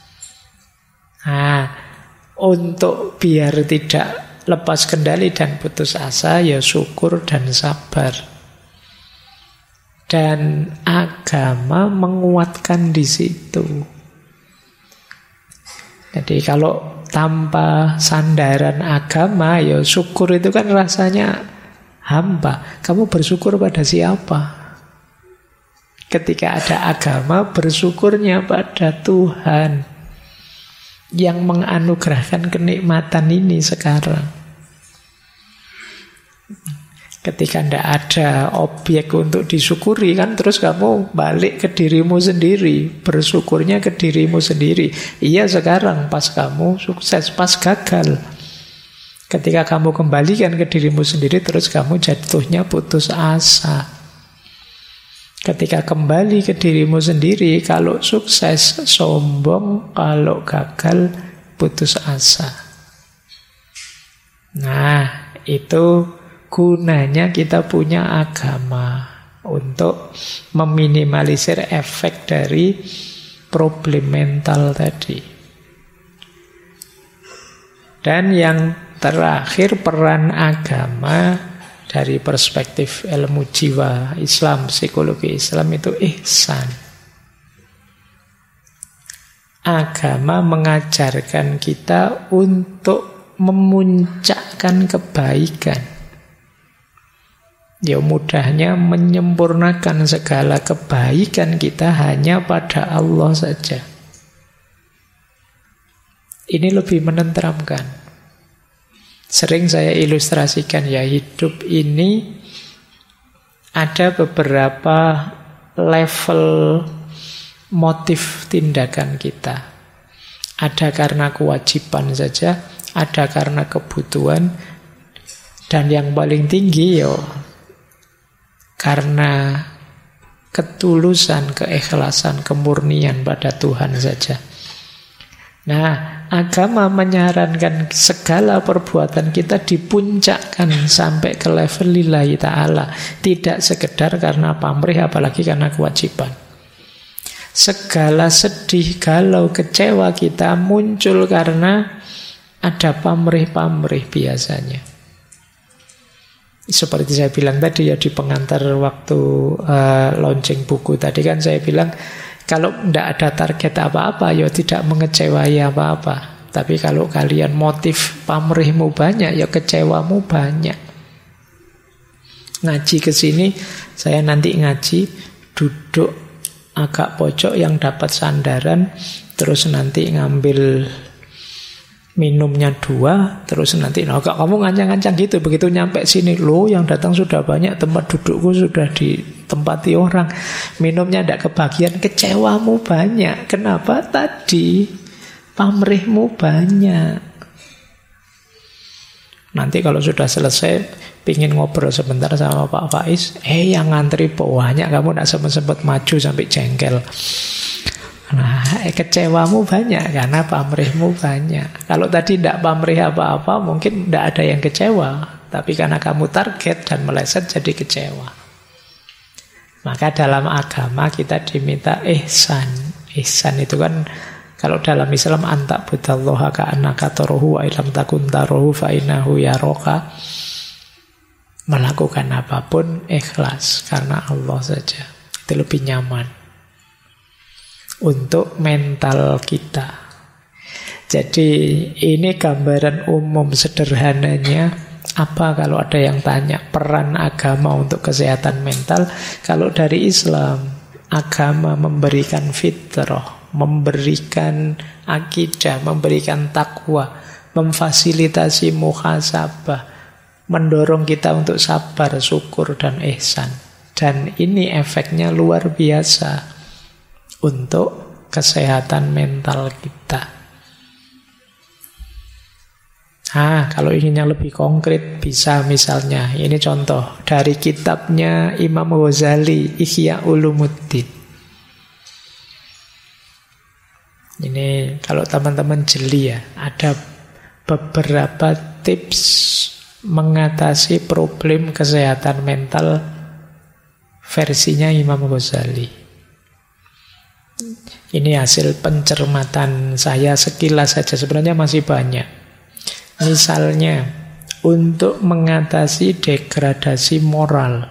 Nah, untuk biar tidak lepas kendali dan putus asa, ya syukur dan sabar. Dan agama menguatkan di situ. Jadi kalau tanpa sandaran agama, ya syukur itu kan rasanya hampa. Kamu bersyukur pada siapa? Ketika ada agama, bersyukurnya pada Tuhan yang menganugerahkan kenikmatan ini sekarang. Ketika tidak ada objek untuk disyukuri kan, terus kamu balik ke dirimu sendiri, bersyukurnya ke dirimu sendiri. Iya sekarang pas kamu sukses, pas gagal. Ketika kamu kembalikan ke dirimu sendiri, terus kamu jatuhnya putus asa. Ketika kembali ke dirimu sendiri, kalau sukses sombong, kalau gagal putus asa. Nah, itu gunanya kita punya agama untuk meminimalisir efek dari problem mental tadi. Dan yang terakhir, peran agama dari perspektif ilmu jiwa Islam, psikologi Islam itu ihsan. Agama mengajarkan kita untuk memuncakkan kebaikan. Ya mudahnya menyempurnakan segala kebaikan kita hanya pada Allah saja. Ini lebih menenteramkan. Sering saya ilustrasikan ya, hidup ini ada beberapa level motif tindakan kita. Ada karena kewajiban saja, ada karena kebutuhan, dan yang paling tinggi ya karena ketulusan, keikhlasan, kemurnian pada Tuhan saja. Nah, agama menyarankan segala perbuatan kita dipuncakkan sampai ke level lillahi ta'ala. Tidak sekedar karena pamrih, apalagi karena kewajiban. Segala sedih, galau, kecewa kita muncul karena ada pamrih-pamrih biasanya. Seperti saya bilang tadi ya di pengantar waktu launching buku tadi kan saya bilang, Kalau tidak ada target apa-apa, ya tidak mengecewai apa-apa. Tapi kalau kalian motif pamrihmu banyak, ya kecewamu banyak. Ngaji ke sini, saya nanti ngaji, duduk agak pojok yang dapat sandaran, terus nanti ngambil minumnya 2, terus nanti kamu ngancang-ngancang gitu. Begitu nyampe sini, loh yang datang sudah banyak, tempat dudukku sudah ditempati orang, minumnya tidak kebagian, kecewamu banyak. Kenapa? Tadi pamrihmu banyak. Nanti kalau sudah selesai, pingin ngobrol sebentar sama Pak Faiz, yang ngantri banyak, kamu tidak sempat maju sampai jengkel. Nah, kecewamu banyak karena pamrihmu banyak. Kalau tadi tidak pamrih apa-apa, mungkin tidak ada yang kecewa. Tapi karena kamu target dan meleset, jadi kecewa. Maka dalam agama kita diminta ihsan. Ihsan itu kan, kalau dalam Islam, anta budallaha ka'annaka tarahu wa illam takun tarahu fa innahu yaraka. Melakukan apapun ikhlas karena Allah saja. Itu lebih nyaman untuk mental kita. Jadi ini gambaran umum sederhananya. Apa kalau ada yang tanya peran agama untuk kesehatan mental? Kalau dari Islam, agama memberikan fitrah, memberikan akidah, memberikan takwa, memfasilitasi muhasabah, mendorong kita untuk sabar, syukur, dan ihsan. Dan ini efeknya luar biasa untuk kesehatan mental kita. Kalau inginnya lebih konkret, bisa misalnya, ini contoh dari kitabnya Imam Ghazali, Ihya Ulumuddin. Ini kalau teman-teman jeli ya, ada beberapa tips mengatasi problem kesehatan mental versinya Imam Ghazali. Ini hasil pencermatan saya sekilas saja, sebenarnya masih banyak. Misalnya, untuk mengatasi degradasi moral.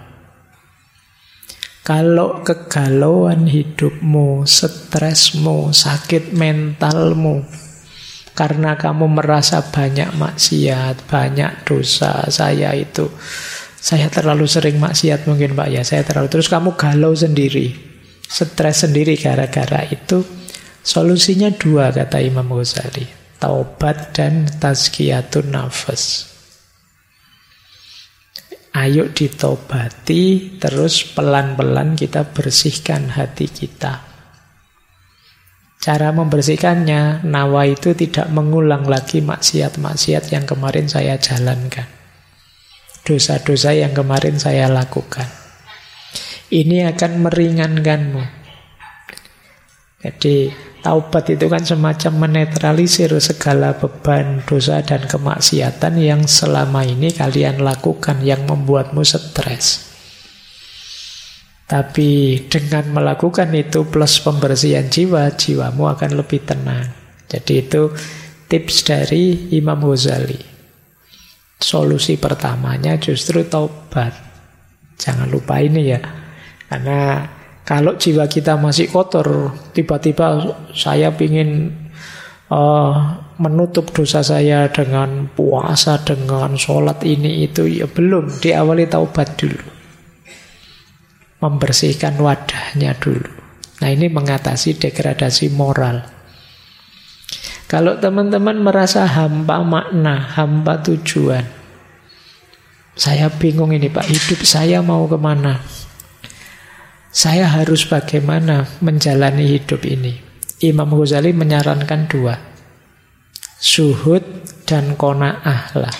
Kalau kegalauan hidupmu, stresmu, sakit mentalmu, karena kamu merasa banyak maksiat, banyak dosa, saya terlalu sering maksiat mungkin Pak ya, saya terlalu, terus kamu galau sendiri, stres sendiri gara-gara itu, solusinya 2 kata Imam Ghazali. Taubat dan tazkiyatun nafas. Ayo ditobati, terus pelan-pelan kita bersihkan hati kita. Cara membersihkannya, nawa itu tidak mengulang lagi maksiat-maksiat yang kemarin saya jalankan, dosa-dosa yang kemarin saya lakukan. Ini akan meringankanmu. Jadi taubat itu kan semacam menetralisir segala beban dosa dan kemaksiatan yang selama ini kalian lakukan, yang membuatmu stres. Tapi dengan melakukan itu plus pembersihan jiwa, jiwamu akan lebih tenang. Jadi itu tips dari Imam Ghazali. Solusi pertamanya justru taubat. Jangan lupa ini ya. Karena kalau jiwa kita masih kotor, tiba-tiba saya ingin menutup dosa saya dengan puasa, dengan sholat ini itu, ya belum, diawali taubat dulu. Membersihkan wadahnya dulu. Nah ini mengatasi degradasi moral. Kalau teman-teman merasa hampa makna, hampa tujuan, saya bingung ini Pak, hidup saya mau kemana? Saya harus bagaimana menjalani hidup ini? Imam Ghazali menyarankan 2. Zuhud dan qanaah lah.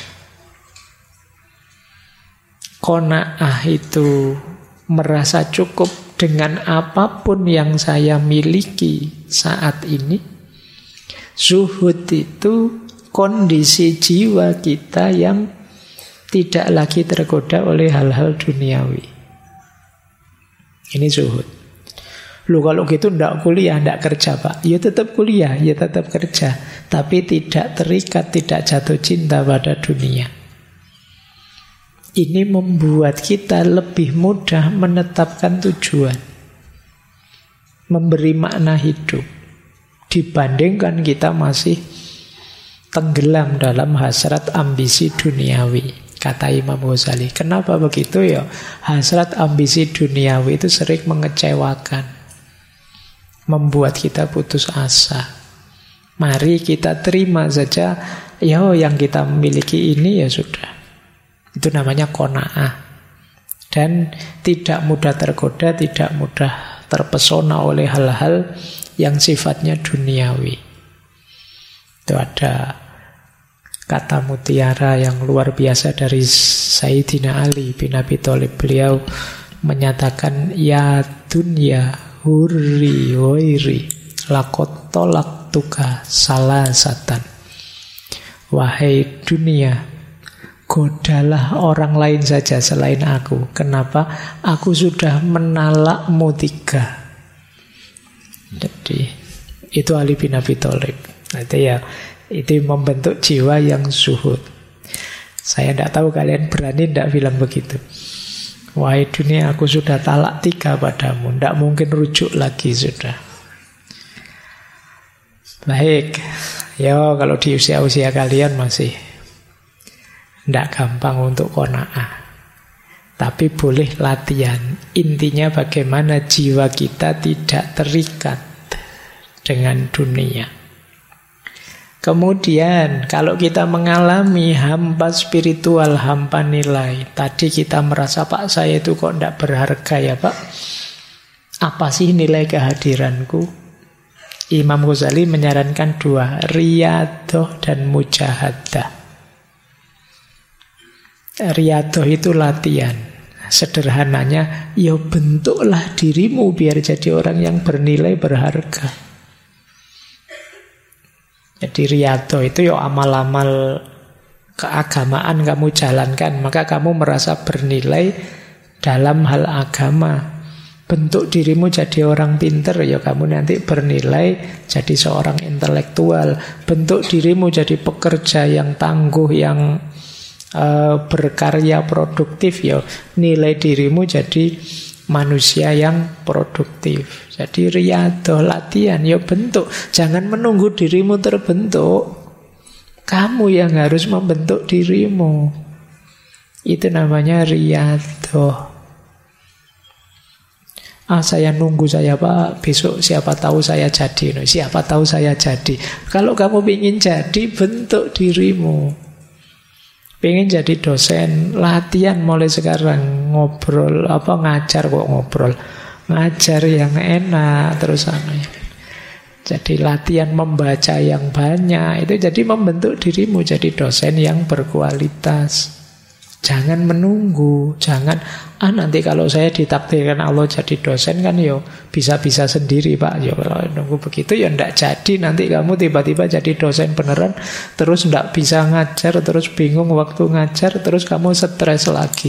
Qanaah itu merasa cukup dengan apapun yang saya miliki saat ini. Zuhud itu kondisi jiwa kita yang tidak lagi tergoda oleh hal-hal duniawi. Ini zuhud. Lu kalau gitu ndak kuliah, ndak kerja Pak. Ya tetap kuliah, ya tetap kerja. Tapi tidak terikat, tidak jatuh cinta pada dunia. Ini membuat kita lebih mudah menetapkan tujuan. memberi makna hidup, dibandingkan kita masih tenggelam dalam hasrat ambisi duniawi. Kata Imam Ghazali. Kenapa begitu ya? Hasrat ambisi duniawi itu sering mengecewakan, membuat kita putus asa. Mari kita terima saja, ya yang kita miliki ini ya sudah. Itu namanya qanaah. Dan tidak mudah tergoda, tidak mudah terpesona oleh hal-hal yang sifatnya duniawi. Itu ada kata mutiara yang luar biasa dari Sayyidina Ali bin Abi Thalib. Beliau menyatakan, ya dunya hurri wairi lakot tolak tuka salasatan. Wahai dunia, godalah orang lain saja selain aku. Kenapa? Aku sudah menalakmu 3. Jadi itu Ali bin Abi Thalib. Itu membentuk jiwa yang zuhud. Saya tidak tahu kalian berani tidak bilang begitu. Wahai dunia, aku sudah talak 3 padamu. Tidak mungkin rujuk lagi sudah. Baik. Kalau di usia-usia kalian masih tidak gampang untuk qanaah. Tapi boleh latihan. Intinya bagaimana jiwa kita tidak terikat dengan dunia. Kemudian kalau kita mengalami hampa spiritual, hampa nilai. Tadi kita merasa, Pak saya itu kok tidak berharga ya Pak. Apa sih nilai kehadiranku? Imam Ghazali menyarankan 2, riyadah dan mujahadah. Riyadah itu latihan. Sederhananya, ya bentuklah dirimu biar jadi orang yang bernilai, berharga. Jadi riyadah itu ya amal-amal keagamaan kamu jalankan, maka kamu merasa bernilai dalam hal agama. Bentuk dirimu jadi orang pinter, ya kamu nanti bernilai jadi seorang intelektual. Bentuk dirimu jadi pekerja yang tangguh, yang berkarya produktif, ya nilai dirimu jadi manusia yang produktif. Jadi riyadah, latihan, ya bentuk. Jangan menunggu dirimu terbentuk. Kamu yang harus membentuk dirimu. Itu namanya riyadah. Saya nunggu saya Pak, besok siapa tahu saya jadi. Siapa tahu saya jadi. Kalau kamu ingin jadi, bentuk dirimu. Pengen jadi dosen, latihan mulai sekarang. Ngobrol, ngajar kok ngobrol. Ngajar yang enak, terus jadi latihan membaca yang banyak. Itu jadi membentuk dirimu jadi dosen yang berkualitas. Jangan menunggu, jangan nanti kalau saya ditakdirkan Allah jadi dosen kan bisa-bisa sendiri Pak. Kalau nunggu begitu ndak jadi, nanti kamu tiba-tiba jadi dosen beneran, terus ndak bisa ngajar, terus bingung waktu ngajar, terus kamu stres lagi.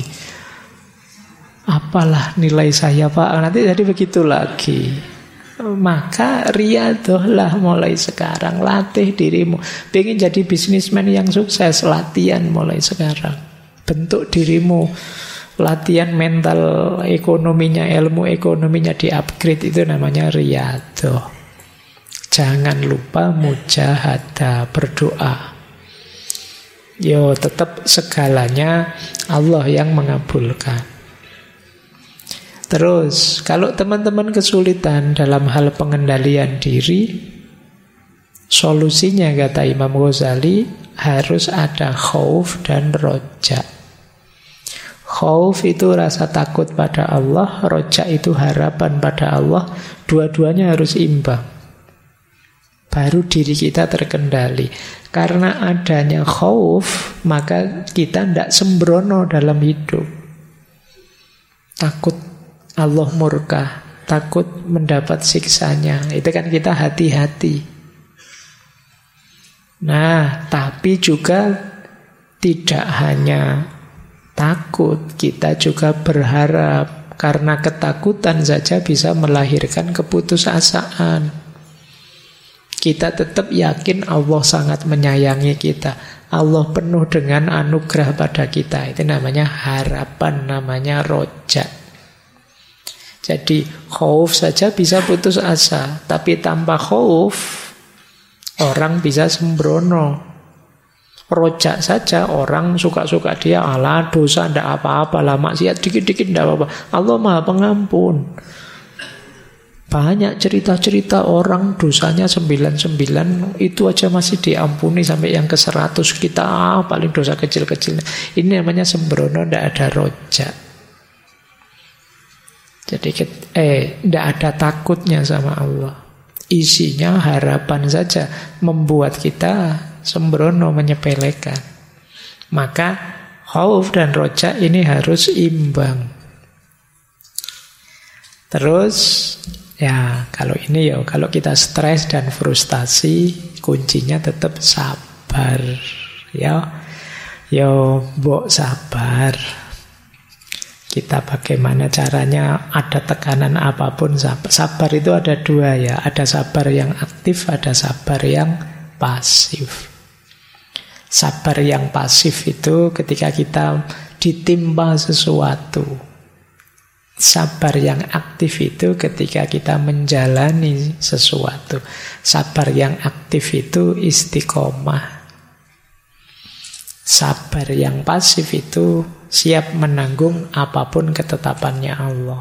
Apalah nilai saya Pak, nanti jadi begitu lagi. Maka riyadah mulai sekarang, latih dirimu. Pengen jadi bisnismen yang sukses, latihan mulai sekarang. Bentuk dirimu, latihan mental ekonominya, ilmu ekonominya di-upgrade, itu namanya riyadah. Jangan lupa mujahadah, berdoa. Tetap segalanya Allah yang mengabulkan. Terus, kalau teman-teman kesulitan dalam hal pengendalian diri, solusinya kata Imam Ghazali harus ada khauf dan roja. Khauf itu rasa takut pada Allah, roja itu harapan pada Allah. Dua-duanya harus imbang. Baru diri kita terkendali. Karena adanya khauf, maka kita tidak sembrono dalam hidup. Takut Allah murka, takut mendapat siksanya. Itu kan kita hati-hati. Nah, tapi juga tidak hanya takut, kita juga berharap. Karena ketakutan saja bisa melahirkan keputusasaan. Kita tetap yakin Allah sangat menyayangi kita. Allah penuh dengan anugerah pada kita. Itu namanya harapan, namanya roja. Jadi khauf saja bisa putus asa, tapi tanpa khauf orang bisa sembrono. Rojak saja orang suka-suka dia, ala dosa ndak apa-apa lah, maksiat dikit-dikit ndak apa-apa. Allah Maha Pengampun. Banyak cerita-cerita orang dosanya 99 itu aja masih diampuni, sampai yang ke 100 kita paling dosa kecil-kecil. Ini namanya sembrono, ndak ada rojak. Jadi ndak ada takutnya sama Allah. Isinya harapan saja, membuat kita sembrono, menyepelekan. Maka khauf dan roja ini harus imbang. Terus ya kalau ini ya, kalau kita stres dan frustasi, kuncinya tetap sabar. Mbok sabar. Kita bagaimana caranya, ada tekanan apapun sabar. Sabar itu ada dua ya, ada sabar yang aktif, ada sabar yang pasif. Sabar yang pasif itu ketika kita ditimpa sesuatu. Sabar yang aktif itu ketika kita menjalani sesuatu. Sabar yang aktif itu istiqomah. Sabar yang pasif itu siap menanggung apapun ketetapannya Allah.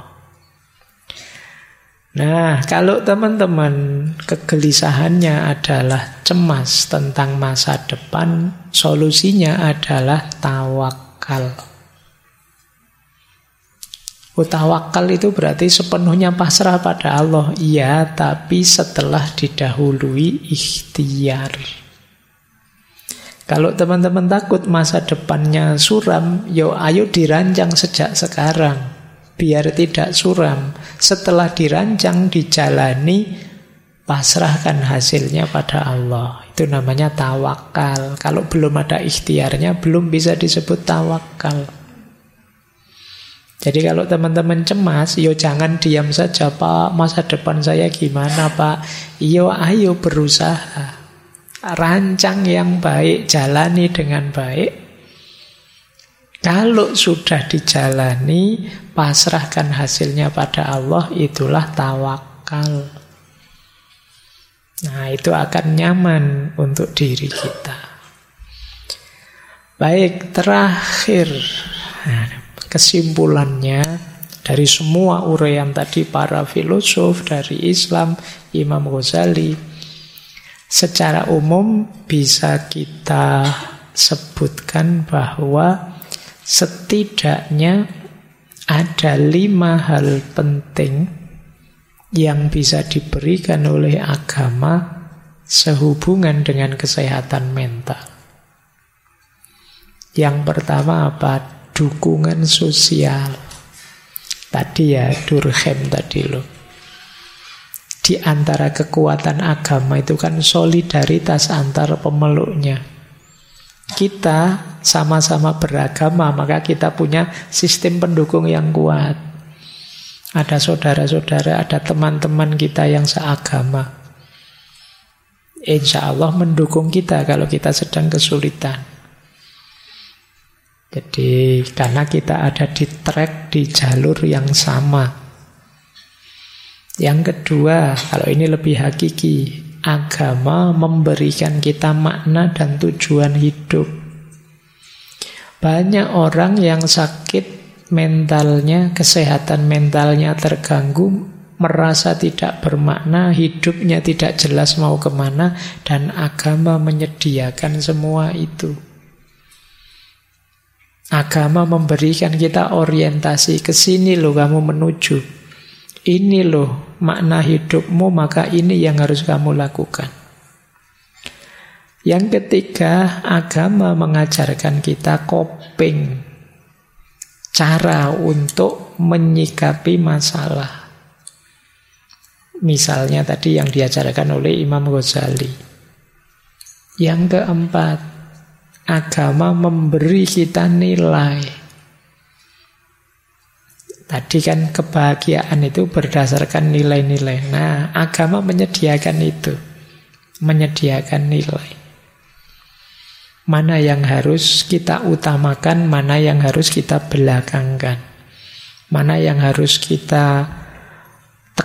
Nah, kalau teman-teman kegelisahannya adalah cemas tentang masa depan, solusinya adalah tawakal. Tawakal itu berarti sepenuhnya pasrah pada Allah. Iya, tapi setelah didahului ikhtiar. Kalau teman-teman takut masa depannya suram, ayo dirancang sejak sekarang, biar tidak suram. Setelah dirancang, dijalani, pasrahkan hasilnya pada Allah. Itu namanya tawakal. Kalau belum ada ikhtiarnya, belum bisa disebut tawakal. Jadi kalau teman-teman cemas, jangan diam saja, Pak, masa depan saya gimana, Pak? Ayo berusaha. Rancang yang baik, jalani dengan baik. Kalau sudah dijalani, pasrahkan hasilnya pada Allah, itulah tawakal. Nah, itu akan nyaman untuk diri kita. Baik, terakhir, kesimpulannya dari semua uraian tadi para filosof dari Islam, Imam Ghazali, secara umum bisa kita sebutkan bahwa setidaknya ada 5 hal penting yang bisa diberikan oleh agama sehubungan dengan kesehatan mental. Yang pertama apa? Dukungan sosial. Tadi ya, Durkheim tadi loh. Di antara kekuatan agama itu kan solidaritas antar pemeluknya. Kita sama-sama beragama, maka kita punya sistem pendukung yang kuat. Ada saudara-saudara, ada teman-teman kita yang seagama. Insya Allah mendukung kita kalau kita sedang kesulitan. Jadi karena kita ada di track, di jalur yang sama. Yang kedua, kalau ini lebih hakiki, agama memberikan kita makna dan tujuan hidup. Banyak orang yang sakit mentalnya, kesehatan mentalnya terganggu, merasa tidak bermakna, hidupnya tidak jelas mau kemana, dan agama menyediakan semua itu. Agama memberikan kita orientasi, ke sini loh kamu menuju. Ini loh makna hidupmu, maka ini yang harus kamu lakukan. Yang ketiga, agama mengajarkan kita coping, cara untuk menyikapi masalah. Misalnya tadi yang diajarkan oleh Imam Ghazali. Yang keempat, agama memberi kita nilai. Tadi kan kebahagiaan itu berdasarkan nilai-nilai. Nah, agama menyediakan itu. Menyediakan nilai. Mana yang harus kita utamakan, mana yang harus kita belakangkan. Mana yang harus kita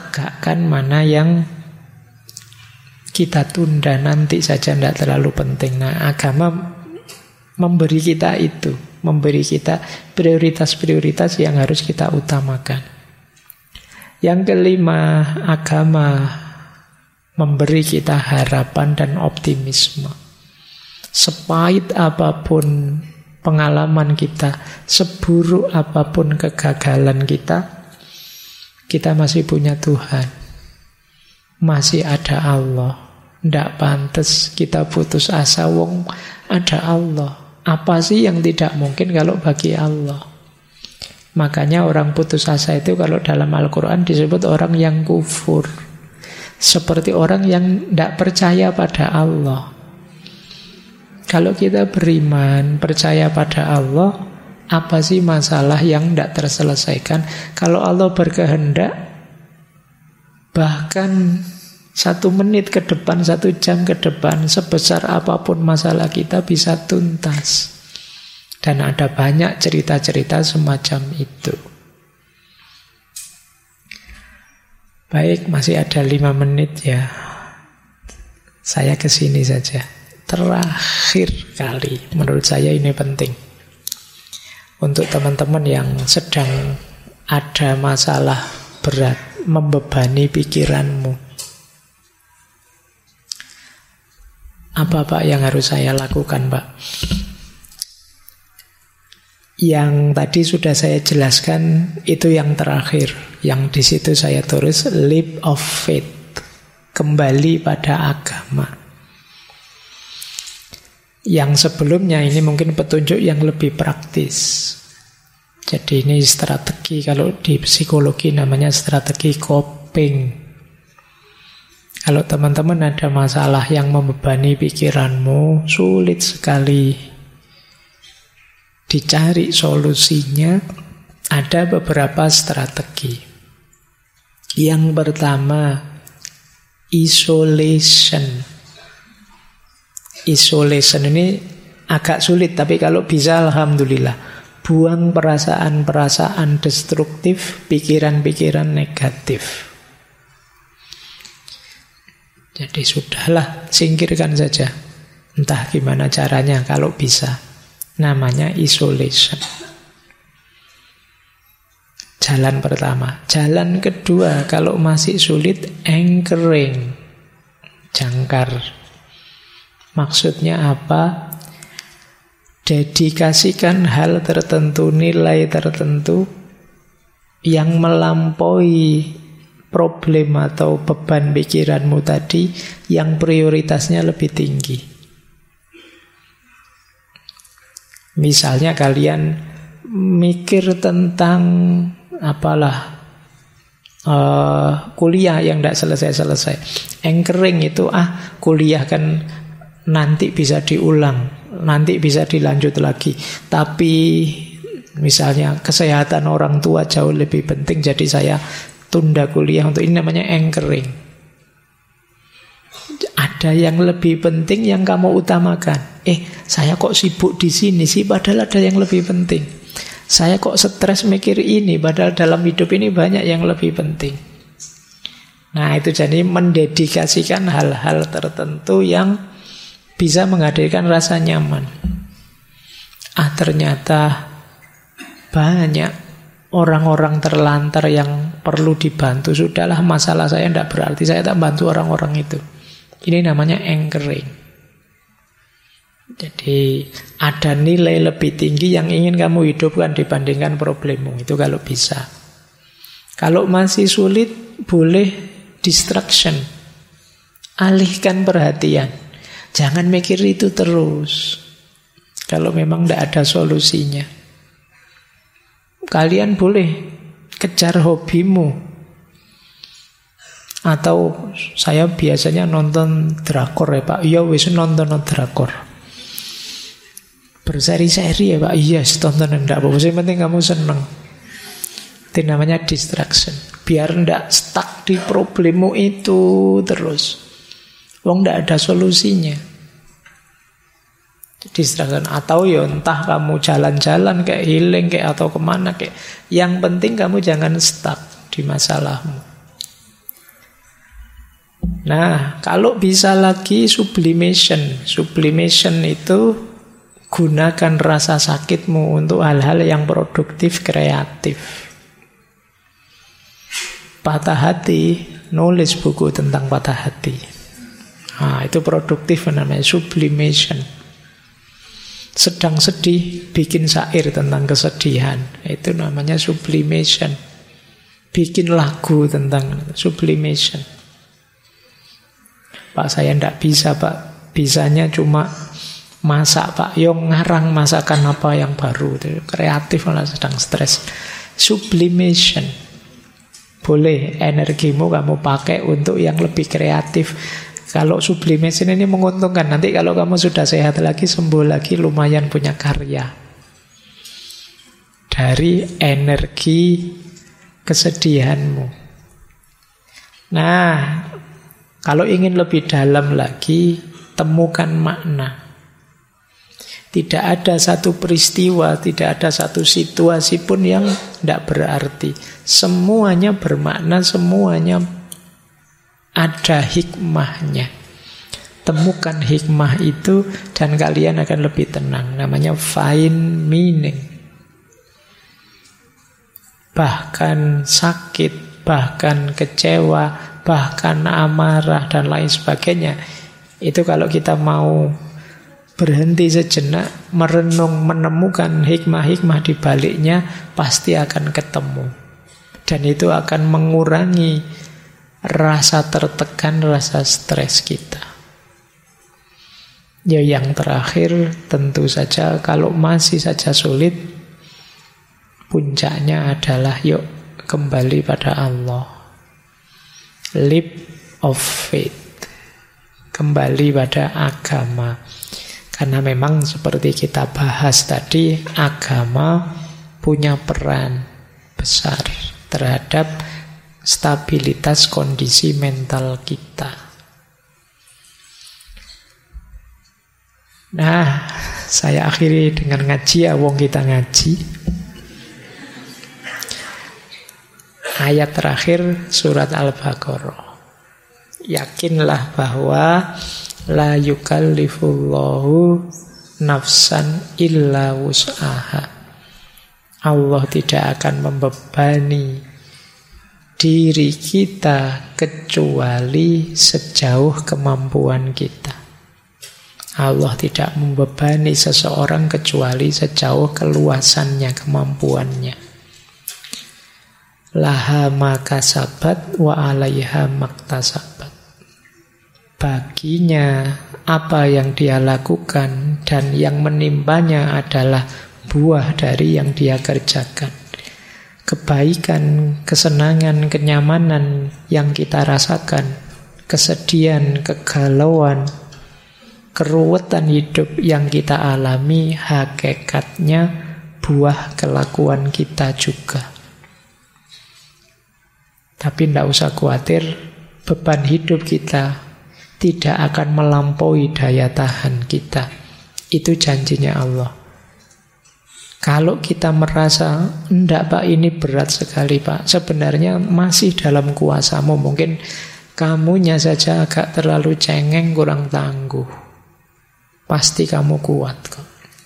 tegakkan, mana yang kita tunda nanti saja, tidak terlalu penting. Nah, agama memberi kita itu, memberi kita prioritas-prioritas yang harus kita utamakan. Yang kelima, agama memberi kita harapan dan optimisme. Sepahit apapun pengalaman kita, seburuk apapun kegagalan kita masih punya Tuhan. Masih ada Allah. Tidak pantas kita putus asa, wong ada Allah. Apa sih yang tidak mungkin kalau bagi Allah? Makanya orang putus asa itu kalau dalam Al-Quran disebut orang yang kufur. Seperti orang yang tidak percaya pada Allah. Kalau kita beriman, percaya pada Allah, apa sih masalah yang tidak terselesaikan? Kalau Allah berkehendak, bahkan 1 menit ke depan, 1 jam ke depan, sebesar apapun masalah kita bisa tuntas. Dan ada banyak cerita-cerita semacam itu. Baik, masih ada 5 menit ya. Saya kesini saja. Terakhir kali, menurut saya ini penting. Untuk teman-teman yang sedang ada masalah berat, membebani pikiranmu. Apa Pak yang harus saya lakukan, Pak? Yang tadi sudah saya jelaskan, itu yang terakhir. Yang di situ saya tulis leap of faith. Kembali pada agama. Yang sebelumnya ini mungkin petunjuk yang lebih praktis. Jadi ini strategi, kalau di psikologi namanya strategi coping. Kalau teman-teman ada masalah yang membebani pikiranmu, sulit sekali dicari solusinya, ada beberapa strategi. Yang pertama, isolation. Isolation ini agak sulit, tapi kalau bisa alhamdulillah. Buang perasaan-perasaan destruktif, pikiran-pikiran negatif. Jadi sudahlah, singkirkan saja. Entah gimana caranya kalau bisa. Namanya isolation. Jalan pertama. Jalan kedua, kalau masih sulit, anchoring. Jangkar. Maksudnya apa? Dedikasikan hal tertentu, nilai tertentu yang melampaui problem atau beban pikiranmu tadi, yang prioritasnya lebih tinggi. Misalnya kalian mikir tentang kuliah yang tidak selesai-selesai. Anchoring itu, kuliah kan nanti bisa diulang, nanti bisa dilanjut lagi. Tapi misalnya kesehatan orang tua jauh lebih penting, jadi saya tunda kuliah untuk ini. Namanya anchoring. Ada yang lebih penting yang kamu utamakan. Saya kok sibuk di sini sih, padahal ada yang lebih penting. Saya kok stres mikir ini, padahal dalam hidup ini banyak yang lebih penting. Nah, itu jadi mendedikasikan hal-hal tertentu yang bisa menghadirkan rasa nyaman. Ternyata banyak orang-orang terlantar yang perlu dibantu. Sudahlah, masalah saya tidak berarti saya tak bantu orang-orang itu. Ini namanya anchoring. Jadi ada nilai lebih tinggi yang ingin kamu hidupkan dibandingkan problemmu. Itu kalau bisa. Kalau masih sulit, boleh distraction. Alihkan perhatian. Jangan mikir itu terus. Kalau memang tidak ada solusinya. Kalian boleh kejar hobimu. Atau saya biasanya nonton drakor ya Pak. Iya wis nonton drakor. Berseri-seri ya Pak. Iya tonton enggak apa-apa. Yang penting kamu seneng. Itu namanya distraction. Biar enggak stuck di problemmu itu terus. Wong ndak ada solusinya. Distraction. Atau ya entah kamu jalan-jalan kayak healing kayak atau kemana kayak. Yang penting kamu jangan stuck di masalahmu. Nah, kalau bisa lagi sublimation. Sublimation itu gunakan rasa sakitmu untuk hal-hal yang produktif, kreatif. Patah hati, nulis buku tentang patah hati. Nah, itu produktif namanya sublimation. Sedang sedih, bikin syair tentang kesedihan. Itu namanya sublimation. Bikin lagu tentang sublimation. Pak, saya tidak bisa, Pak. Bisanya cuma masak, Pak. Yang ngarang masakan apa yang baru. Kreatif malah sedang stres. Sublimation. Boleh energimu kamu pakai untuk yang lebih kreatif. Kalau sublimation ini menguntungkan. Nanti kalau kamu sudah sehat lagi, sembuh lagi, lumayan punya karya. Dari energi kesedihanmu. Nah, kalau ingin lebih dalam lagi, temukan makna. Tidak ada satu peristiwa, tidak ada satu situasi pun yang tidak berarti. Semuanya bermakna, semuanya ada hikmahnya. Temukan hikmah itu dan kalian akan lebih tenang. Namanya find meaning. Bahkan sakit, bahkan kecewa, bahkan amarah dan lain sebagainya, itu kalau kita mau berhenti sejenak, merenung, menemukan hikmah-hikmah di baliknya, pasti akan ketemu. Dan itu akan mengurangi rasa tertekan, rasa stres kita. Ya, yang terakhir tentu saja kalau masih saja sulit, puncaknya adalah yuk kembali pada Allah. Leap of faith. Kembali pada agama. Karena memang seperti kita bahas tadi, agama punya peran besar terhadap stabilitas kondisi mental kita. Nah, saya akhiri dengan ngaji ya, wong kita ngaji. Ayat terakhir surat Al-Baqarah. Yakinlah bahwa la yukallifullahu nafsan illa wus'aha. Allah tidak akan membebani diri kita kecuali sejauh kemampuan kita. Allah tidak membebani seseorang kecuali sejauh keluasannya, kemampuannya. Laha makasabat wa alaiha maktasabat. Baginya apa yang dia lakukan dan yang menimpanya adalah buah dari yang dia kerjakan. Kebaikan, kesenangan, kenyamanan yang kita rasakan, kesedihan, kegalauan, keruwetan hidup yang kita alami, hakikatnya buah kelakuan kita juga. Tapi tidak usah khawatir, beban hidup kita tidak akan melampaui daya tahan kita. Itu janjinya Allah. Kalau kita merasa, enggak Pak, ini berat sekali Pak, sebenarnya masih dalam kuasamu. Mungkin kamunya saja agak terlalu cengeng, kurang tangguh. Pasti kamu kuat kok.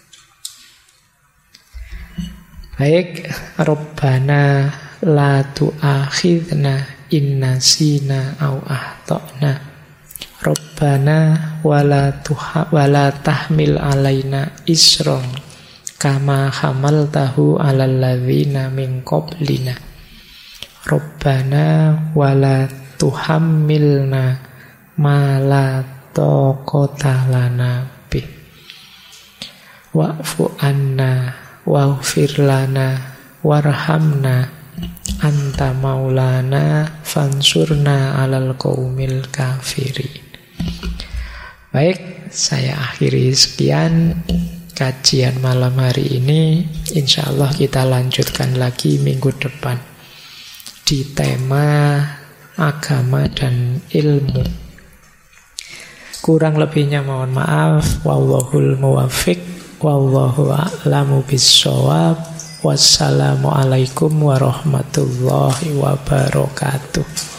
Baik, Rabbana la tu'akhidna inna sina au ahtona. Rabbana wala tahmil alaina isron kama hamaltahu alal ladzina min qablina. Rabbana wala tuhammilna ma la taqata lana bih. Wa'fu anna waghfir lana warhamna anta maulana fansurna alal qaumil kafirin. Baik, saya akhiri sekian kajian malam hari ini. Insya Allah kita lanjutkan lagi minggu depan di tema agama dan ilmu. Kurang lebihnya mohon maaf. Wallahul muwaffiq, wallahu a'lamu bissawab. Wassalamualaikum warahmatullahi wabarakatuh.